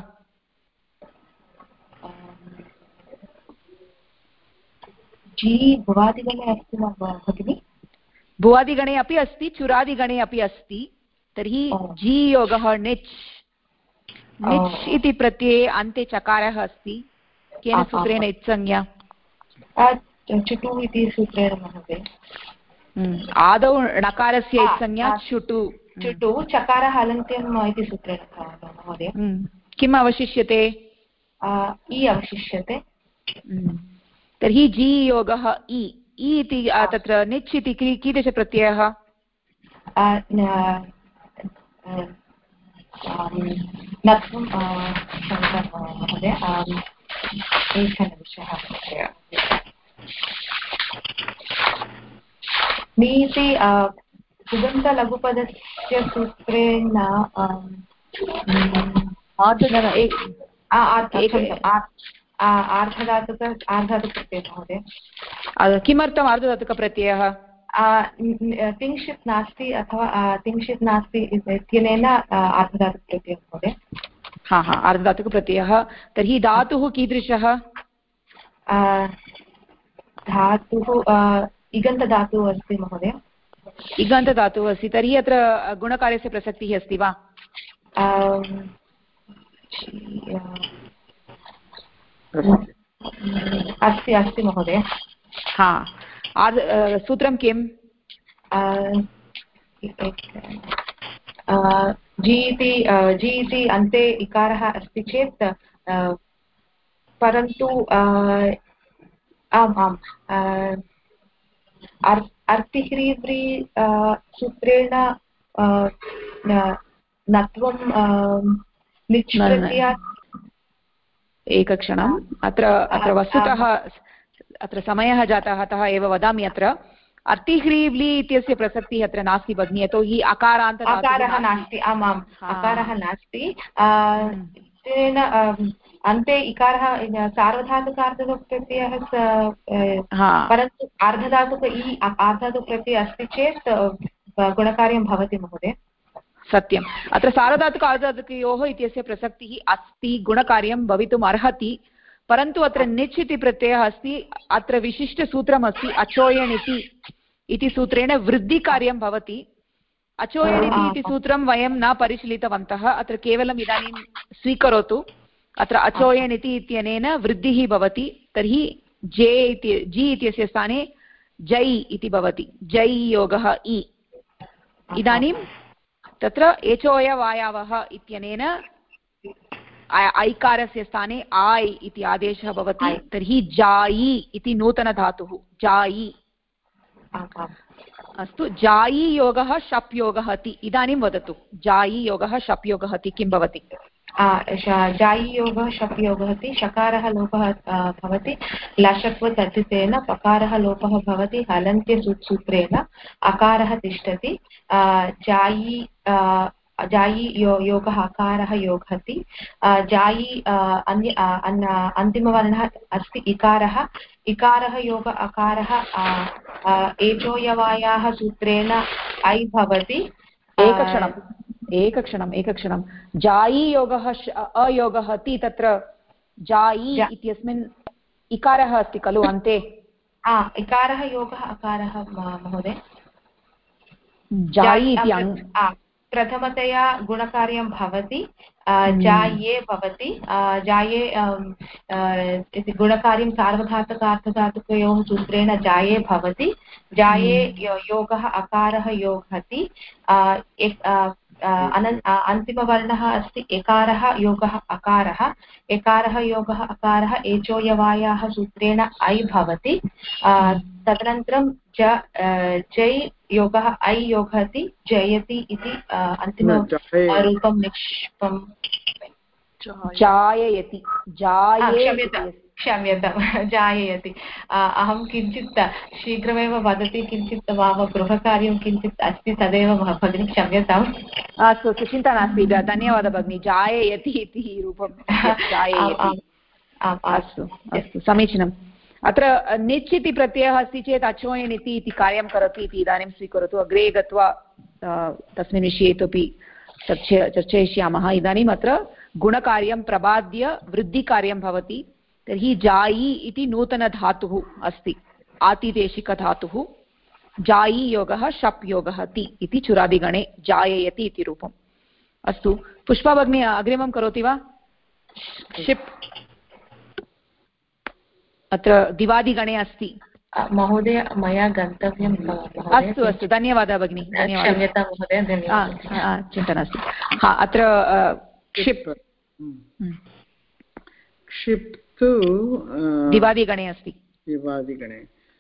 H: जि भुवादिगणे अस्ति वा भगिनि?
A: भुवादिगणे अपि अस्ति, चुरादिगणे अपि अस्ति। तर्हि जि योगः निच्। निच् इति प्रत्यये अन्ते चकारः अस्ति। केन सूत्रेण इत्संज्ञा?
H: चुटु इति सूत्रेण महोदय।
A: आदौ नकारस्य इत्संज्ञा चुटु।
H: चुटु चकारः हलन्त्यम् इति सूत्रेण महोदय।
A: किम् अवशिष्यते?
H: इ अवशिष्यते।
A: तर्हि जि योगः इ। इ इति तत्र निच् इति कीदृशप्रत्ययः?
H: नीति सुगन्धलघुपदस्य सूत्रेण आर्धधातुकप्रत्ययः महोदय।
A: किमर्थम् आर्धधातुकप्रत्ययः?
H: तिङ्क्षित् नास्ति अथवा तिङ्क्षित् नास्ति इत्यनेन आर्धधातुकप्रत्ययः महोदय।
A: हा हा, आर्धधातुकप्रत्ययः। तर्हि धातुः कीदृशः?
H: धातुः इगन्तधातुः अस्ति महोदय।
A: इगन्तधातुः अस्ति। तर्हि अत्र गुणकार्यस्य प्रसक्तिः अस्ति वा?
H: अस्ति अस्ति महोदय।
A: हा, सूत्रं किम्?
H: जि इति अन्ते इकारः अस्ति चेत् परन्तु आम् आम् अर्तिह्रीव्री सूत्रेण नत्वं निच् प्रत्ययात्।
A: एकक्षणम्। अत्र वस्तुतः अत्र समयः जातः अतः एव वदामि अत्र अर्तिह्रीव्लि इत्यस्य प्रसक्तिः अत्र नास्ति भगिनि यतोहि
H: अकारः नास्ति आमाम् अकारः नास्ति तेन अन्ते इकारः सार्वधातुकार्धधातुकप्रत्ययः परन्तु आर्धधातुकप्रत्ययः अस्ति चेत् गुणकार्यं भवति महोदय
A: सत्यम् अत्र सार्वधातुक आर्धधातुकयोः इत्यस्य प्रसक्तिः अस्ति गुणकार्यं भवितुम् अर्हति परन्तु अत्र निच् इति प्रत्ययः अस्ति अत्र विशिष्टसूत्रमस्ति अचोयणिति इति सूत्रेण वृद्धिकार्यं भवति अचोयणिति इति सूत्रं वयं न परिशीलितवन्तः अत्र केवलम् इदानीं स्वीकरोतु अत्र अचोयणिति इत्यनेन वृद्धिः भवति तर्हि जी इत्यस्य स्थाने जै इति भवति जै योगः इ इदानीं तत्र एचोयवायावः इत्यनेन ऐकारस्य स्थाने आय् इति आदेशः भवति तर्हि जायि इति नूतनधातुः जायि अस्तु जायि योगः शप् योगः इति इदानीं वदतु जायि योगः शप् योगः इति किं भवति
H: जायि योगः शप् योगः इति शकारः लोपः भवति लशत्वतद्धितेन पकारः लोपः भवति हलन्त्यसूत्रेण अकारः तिष्ठति जायि जायि योगः अकारः योगति जायि अन्तिमवर्णः अस्ति इकारः योग अकारः एचोयवायाः सूत्रेण ऐ भवति
A: एकक्षणं जायि योगः अयोगः इति तत्र जायि इत्यस्मिन् इकारः अस्ति खलु अन्ते
H: इकारः योगः अकारः महोदय
A: जायि इति
H: प्रथमतया गुणकार्यं भवति जाये भवति जाये इति गुणकार्यं सार्वधातुकार्धधातुकयोः सूत्रेण जाये भवति जाये योगः अकारः योगति अन्तिमवर्णः अस्ति एकारः योगः अकारः योगः अकारः एचोयवायाः सूत्रेण ऐ भवति तदनन्तरं जै योगः ऐ योगति जयति इति अन्तिमरूपं निष्पं
A: जाययति
H: क्षम्यतां जाययति अहं किञ्चित् शीघ्रमेव वदति किञ्चित् मम गृहकार्यं किञ्चित् अस्ति तदेव भगिनी क्षम्यताम्
A: अस्तु अस्तु चिन्ता नास्ति धन्यवादः भगिनी जाययति इति रूपं जाययति अस्तु अस्तु समीचीनम् अत्र निच् इति प्रत्ययः अस्ति चेत् अचोयणिति इति कार्यं करोति इति इदानीं स्वीकरोतु अग्रे गत्वा तस्मिन् विषये इतोपि चर्चयिष्यामः इदानीम् अत्र गुणकार्यं प्रबाद्य वृद्धिकार्यं भवति तर्हि जायि इति नूतनधातुः अस्ति आतिदेशिकधातुः जायि योगः शप् योगः इति चुरादिगणे जाययति इति रूपम् अस्तु पुष्पा भगिनी अग्रिमं करोति वा शिप् अत्र दिवादिगणे अस्ति
H: महोदय मया गन्तव्यम्
A: अस्तु अस्तु धन्यवादः भगिनी धन्यवादः चिन्ता नास्ति अत्र क्षिप्
D: क्षिप् तु
A: दिवादिगणे अस्ति
D: दिवादिगणे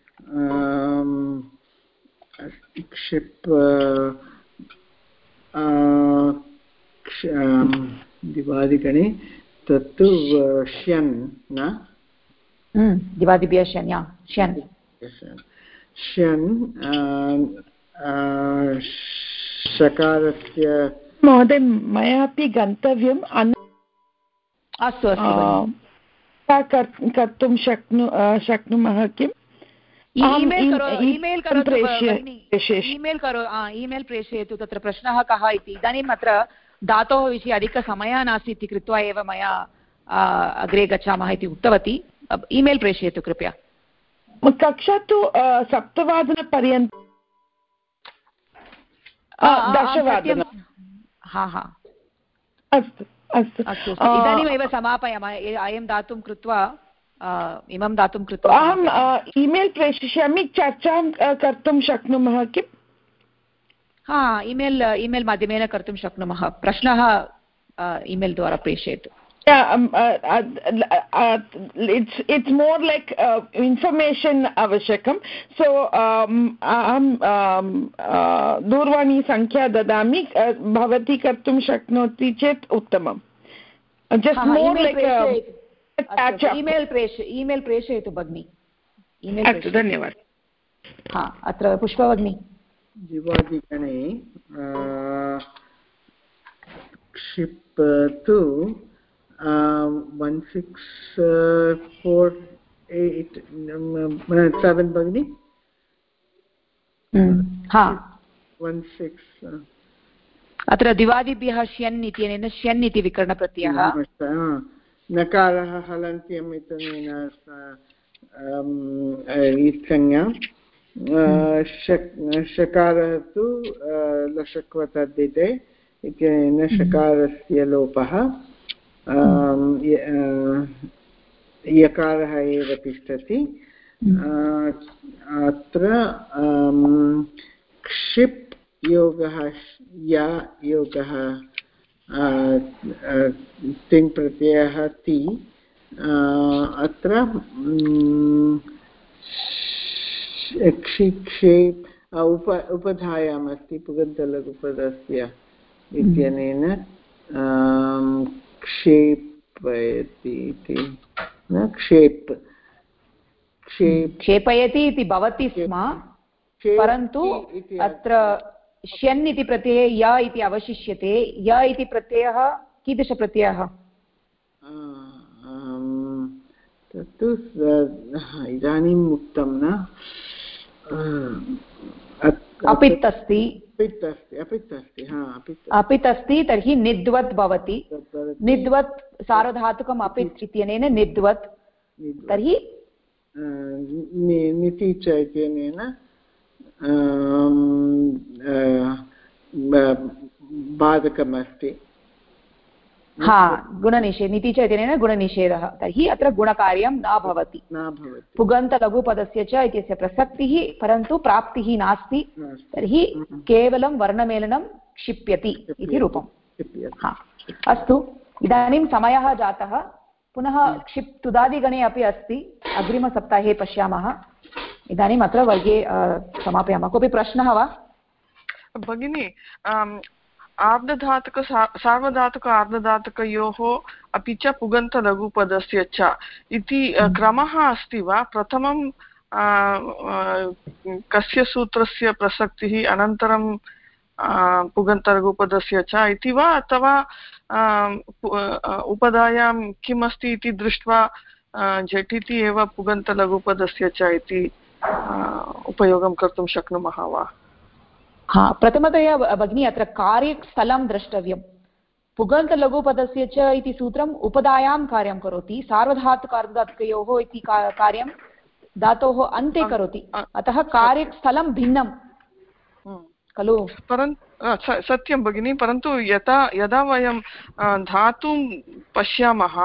D: क्षिप् दिवादिगणे तत्तु श्यन् न
A: दिवादिभ्यः श्यन् श्यन्
D: श्यन् शकारस्य
J: महोदय मयापि गन्तव्यम्
A: अस्तु अस्तु
J: कर्तुं शक्नुमः किम्
A: ईमेल् प्रेषयतु तत्र प्रश्नः कः इति इदानीम् अत्र धातोः विषये अधिकसमयः नास्ति इति कृत्वा एव मया अग्रे गच्छामः इति उक्तवती ईमेल् प्रेषयतु कृपया
J: कक्षा तु 7:00 10:00 अस्तु अस्तु
A: अस्तु इदानीमेव समापयामः अयं दातुं कृत्वा इमं दातुं कृत्वा
J: अहम् ईमेल् प्रेषयिष्यामि चर्चां कर्तुं शक्नुमः किम्
A: ईमेल् माध्यमेन कर्तुं शक्नुमः प्रश्नः ईमेल् द्वारा प्रेषयतु
J: it's more like information avashakam so aham दूरवाणी संख्या ददामि भवती कर्तुं शक्नोति चेत् उत्तमम् just more like
A: ईमेल् प्रेषयतु भगिनी ईमेल्।
J: धन्यवादः।
A: हा, अत्र पुष्पभगिनी
D: दिवादिगणे क्षिपतु 1648 भगिनि।
A: हा,
D: 16
A: अत्र दिवादिभ्यः श्यन् इत्यनेन श्यन् इति विकरणप्रत्ययः।
D: नकारः हलन्त्यम् इत्यनेन संज्ञा। शकारः तु लषक्वतद्धिते इत्यनेन शकारस्य लोपः। यकारः एव तिष्ठति। अत्र क्षिप् योगः या योगः तिङ् प्रत्ययः ति। अत्र क्षेप् उपधायाम् अस्ति पुगन्तलघुपदस्य इत्यनेन क्षेपयति इति न
A: क्षेपयति इति भवति स्म, परन्तु अत्र श्यन् इति प्रत्यये य इति अवशिष्यते। य इति प्रत्ययः कीदृशप्रत्ययः?
D: तत्तु इदानीम् उक्तं न।
A: अपित् अस्ति,
D: अपित्
A: अस्ति, तर्हि निद्वत् भवति। निद्वत् सार्वधातुकम् अपित् इत्यनेन निद्वत्। तर्हि
D: निति च इत्यनेन बाधकमस्ति।
A: हा, गुणनिषेध, निति च इत्यनेन गुणनिषेधः। तर्हि अत्र गुणकार्यं न भवति। पुगन्तलघुपदस्य च इत्यस्य प्रसक्तिः, परन्तु प्राप्तिः नास्ति। तर्हि केवलं वर्णमेलनं क्षिप्यति इति रूपम्। हा, अस्तु, इदानीं समयः जातः। पुनः क्षिप् तुदादिगणे अपि अस्ति, अग्रिमसप्ताहे पश्यामः। इदानीम् अत्र वर्गे समापयामः। कोऽपि प्रश्नः वा
M: भगिनी? आर्धधातुक सार्वधातुक आर्धधातुकयोः अपि च पुगन्तलघुपदस्य च इति क्रमः अस्ति वा? प्रथमं कस्य सूत्रस्य प्रसक्तिः, अनन्तरं पुगन्तलघुपदस्य च इति वा, अथवा उपधायां किम् अस्ति इति दृष्ट्वा झटिति एव पुगन्तलघुपदस्य च इति उपयोगं कर्तुं शक्नुमः वा?
A: हा, प्रथमतया भगिनी अत्र कार्यस्थलं द्रष्टव्यं। पुगन्तलघुपदस्य च इति सूत्रम् उपधायां कार्यं करोति, सार्वधातुकार्धधातुकयोः इति कार्यं धातोः अन्ते करोति। अतः कार्यस्थलं भिन्नं खलु?
M: सत्यं भगिनी, परन्तु यदा वयं धातुं पश्यामः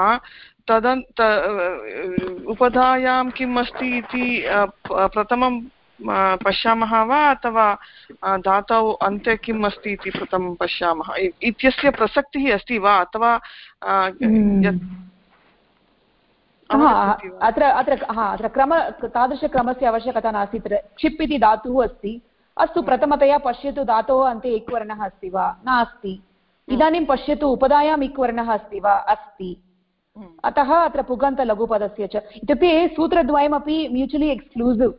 M: उपधायां किम् अस्ति इति प्रथमं पश्यामः वा, अथवा धातौ अन्ते किम् अस्ति इति प्रथमं पश्यामः इत्यस्य प्रसक्तिः अस्ति वा, अथवा
A: अत्र क्रम तादृशक्रमस्य आवश्यकता नास्ति। क्षिप् इति धातुः अस्ति। अस्तु, प्रथमतया पश्यतु धातोः अन्ते इक्वर्णः अस्ति वा, नास्ति। इदानीं पश्यतु उपधायाम् इक्वर्णः अस्ति वा, अस्ति। अतः अत्र पुगन्तलघुपदस्य च इत्युक्ते सूत्रद्वयमपि म्यूचुवलि एक्स्क्लूसिव्।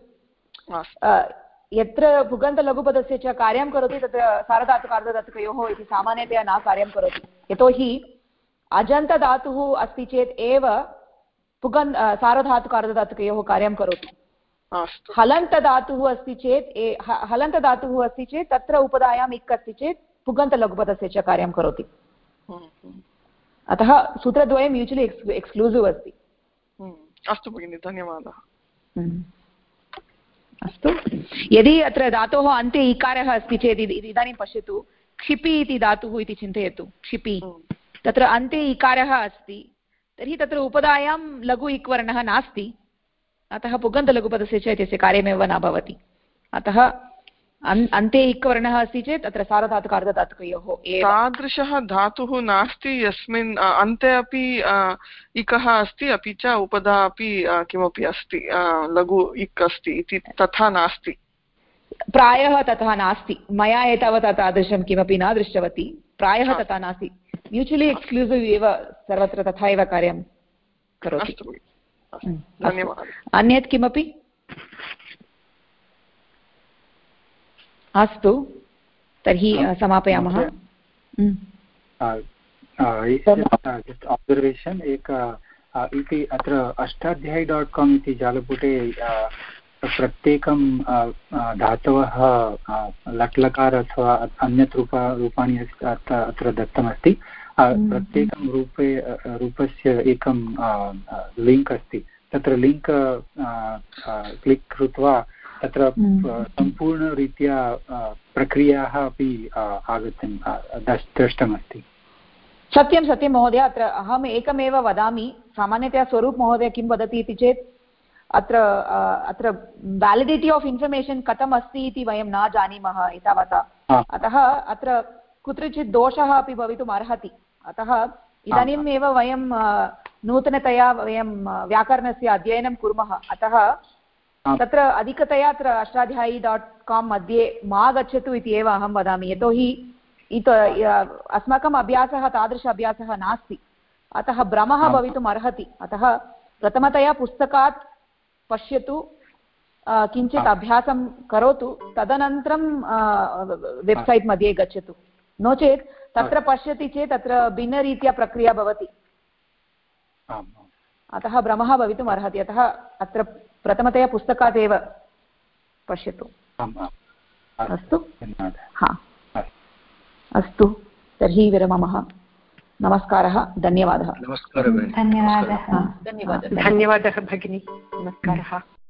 A: यत्र पुगन्तलघुपदस्य च कार्यं करोति तत्र सार्वधातुकार्धधातुकयोः इति सामान्यतया न कार्यं करोति। यतोहि अजन्तधातुः अस्ति चेत् एव सार्वधातुकार्धधातुकयोः कार्यं करोति। हलन्तधातुः अस्ति चेत् तत्र उपधायाम् इक् अस्ति चेत् पुगन्तलघुपदस्य च कार्यं करोति। अतः सूत्रद्वयं म्यूचुवलि एक्स्क्लूसिव् अस्ति।
M: अस्तु भगिनि, धन्यवादः।
A: अस्तु, यदि अत्र धातोः अन्ते इकारः अस्ति चेत् इदानीं पश्यतु, क्षिपि इति धातुः इति चिन्तयतु। क्षिपि, तत्र अन्ते इकारः अस्ति, तर्हि तत्र उपधायां लघु इक्वर्णः नास्ति। अतः पुगन्तलघुपदस्य च इत्यस्य कार्यमेव न भवति। अतः अन्ते इक्वर्णः अस्ति चेत् अत्र सार्वधातुकार्धधातुकयोः
M: तादृशः धातुः नास्ति यस्मिन् अन्ते अपि इकः अस्ति, अपि च उपधा अपि किमपि अस्ति, लघु इक् अस्ति इति तथा नास्ति।
A: प्रायः तथा नास्ति। मया एतावता तादृशं किमपि न दृष्टवती। प्रायः तथा नास्ति। म्यूचुवलि एक्स्क्लूसिव् एव सर्वत्र तथा एव कार्यं करोति।
M: धन्यवादः।
A: अन्यत् किमपि? अस्तु तर्हि समापयामः।
C: ऑब्जर्वेशन इति अत्र अष्टाध्यायी.com इति जालपुटे प्रत्येकं धातवः लट्लकार अथवा अन्यत् रूपाणि अत्र दत्तमस्ति। प्रत्येकं रूपस्य एकं लिङ्क् अस्ति। तत्र लिङ्क् क्लिक् कृत्वा तत्र सम्पूर्णरीत्या प्रक्रियाः अपि आगतं दृष्टमस्ति।
A: सत्यं सत्यं महोदय। अत्र अहम् एकमेव वदामि, सामान्यतया स्वरूप् महोदय किं वदति इति चेत् अत्र व्यालिडिटि आफ् इन्फर्मेशन् कथम् अस्ति इति वयं न जानीमः एतावता। अतः अत्र कुत्रचित् दोषः अपि भवितुम् अर्हति। अतः इदानीमेव वयं नूतनतया वयं व्याकरणस्य अध्ययनं कुर्मः। अतः तत्र अधिकतया अत्र अष्टाध्यायी.com मध्ये मा गच्छतु इति एव अहं वदामि। यतोहि अस्माकम् अभ्यासः तादृश अभ्यासः नास्ति। अतः भ्रमः भवितुम् अर्हति। अतः प्रथमतया पुस्तकात् पश्यतु, किञ्चित् अभ्यासं करोतु, तदनन्तरं वेब्सैट् मध्ये गच्छतु। नो चेत् तत्र पश्यति चेत् तत्र भिन्नरीत्या प्रक्रिया भवति। अतः भ्रमः भवितुम् अर्हति। अतः अत्र प्रथमतया पुस्तकात् एव पश्यतु। अस्तु, हा अस्तु तर्हि विरमामः। नमस्कारः, धन्यवादः।
B: नमस्कारः।
F: धन्यवादः।
E: धन्यवादः भगिनी, नमस्कारः।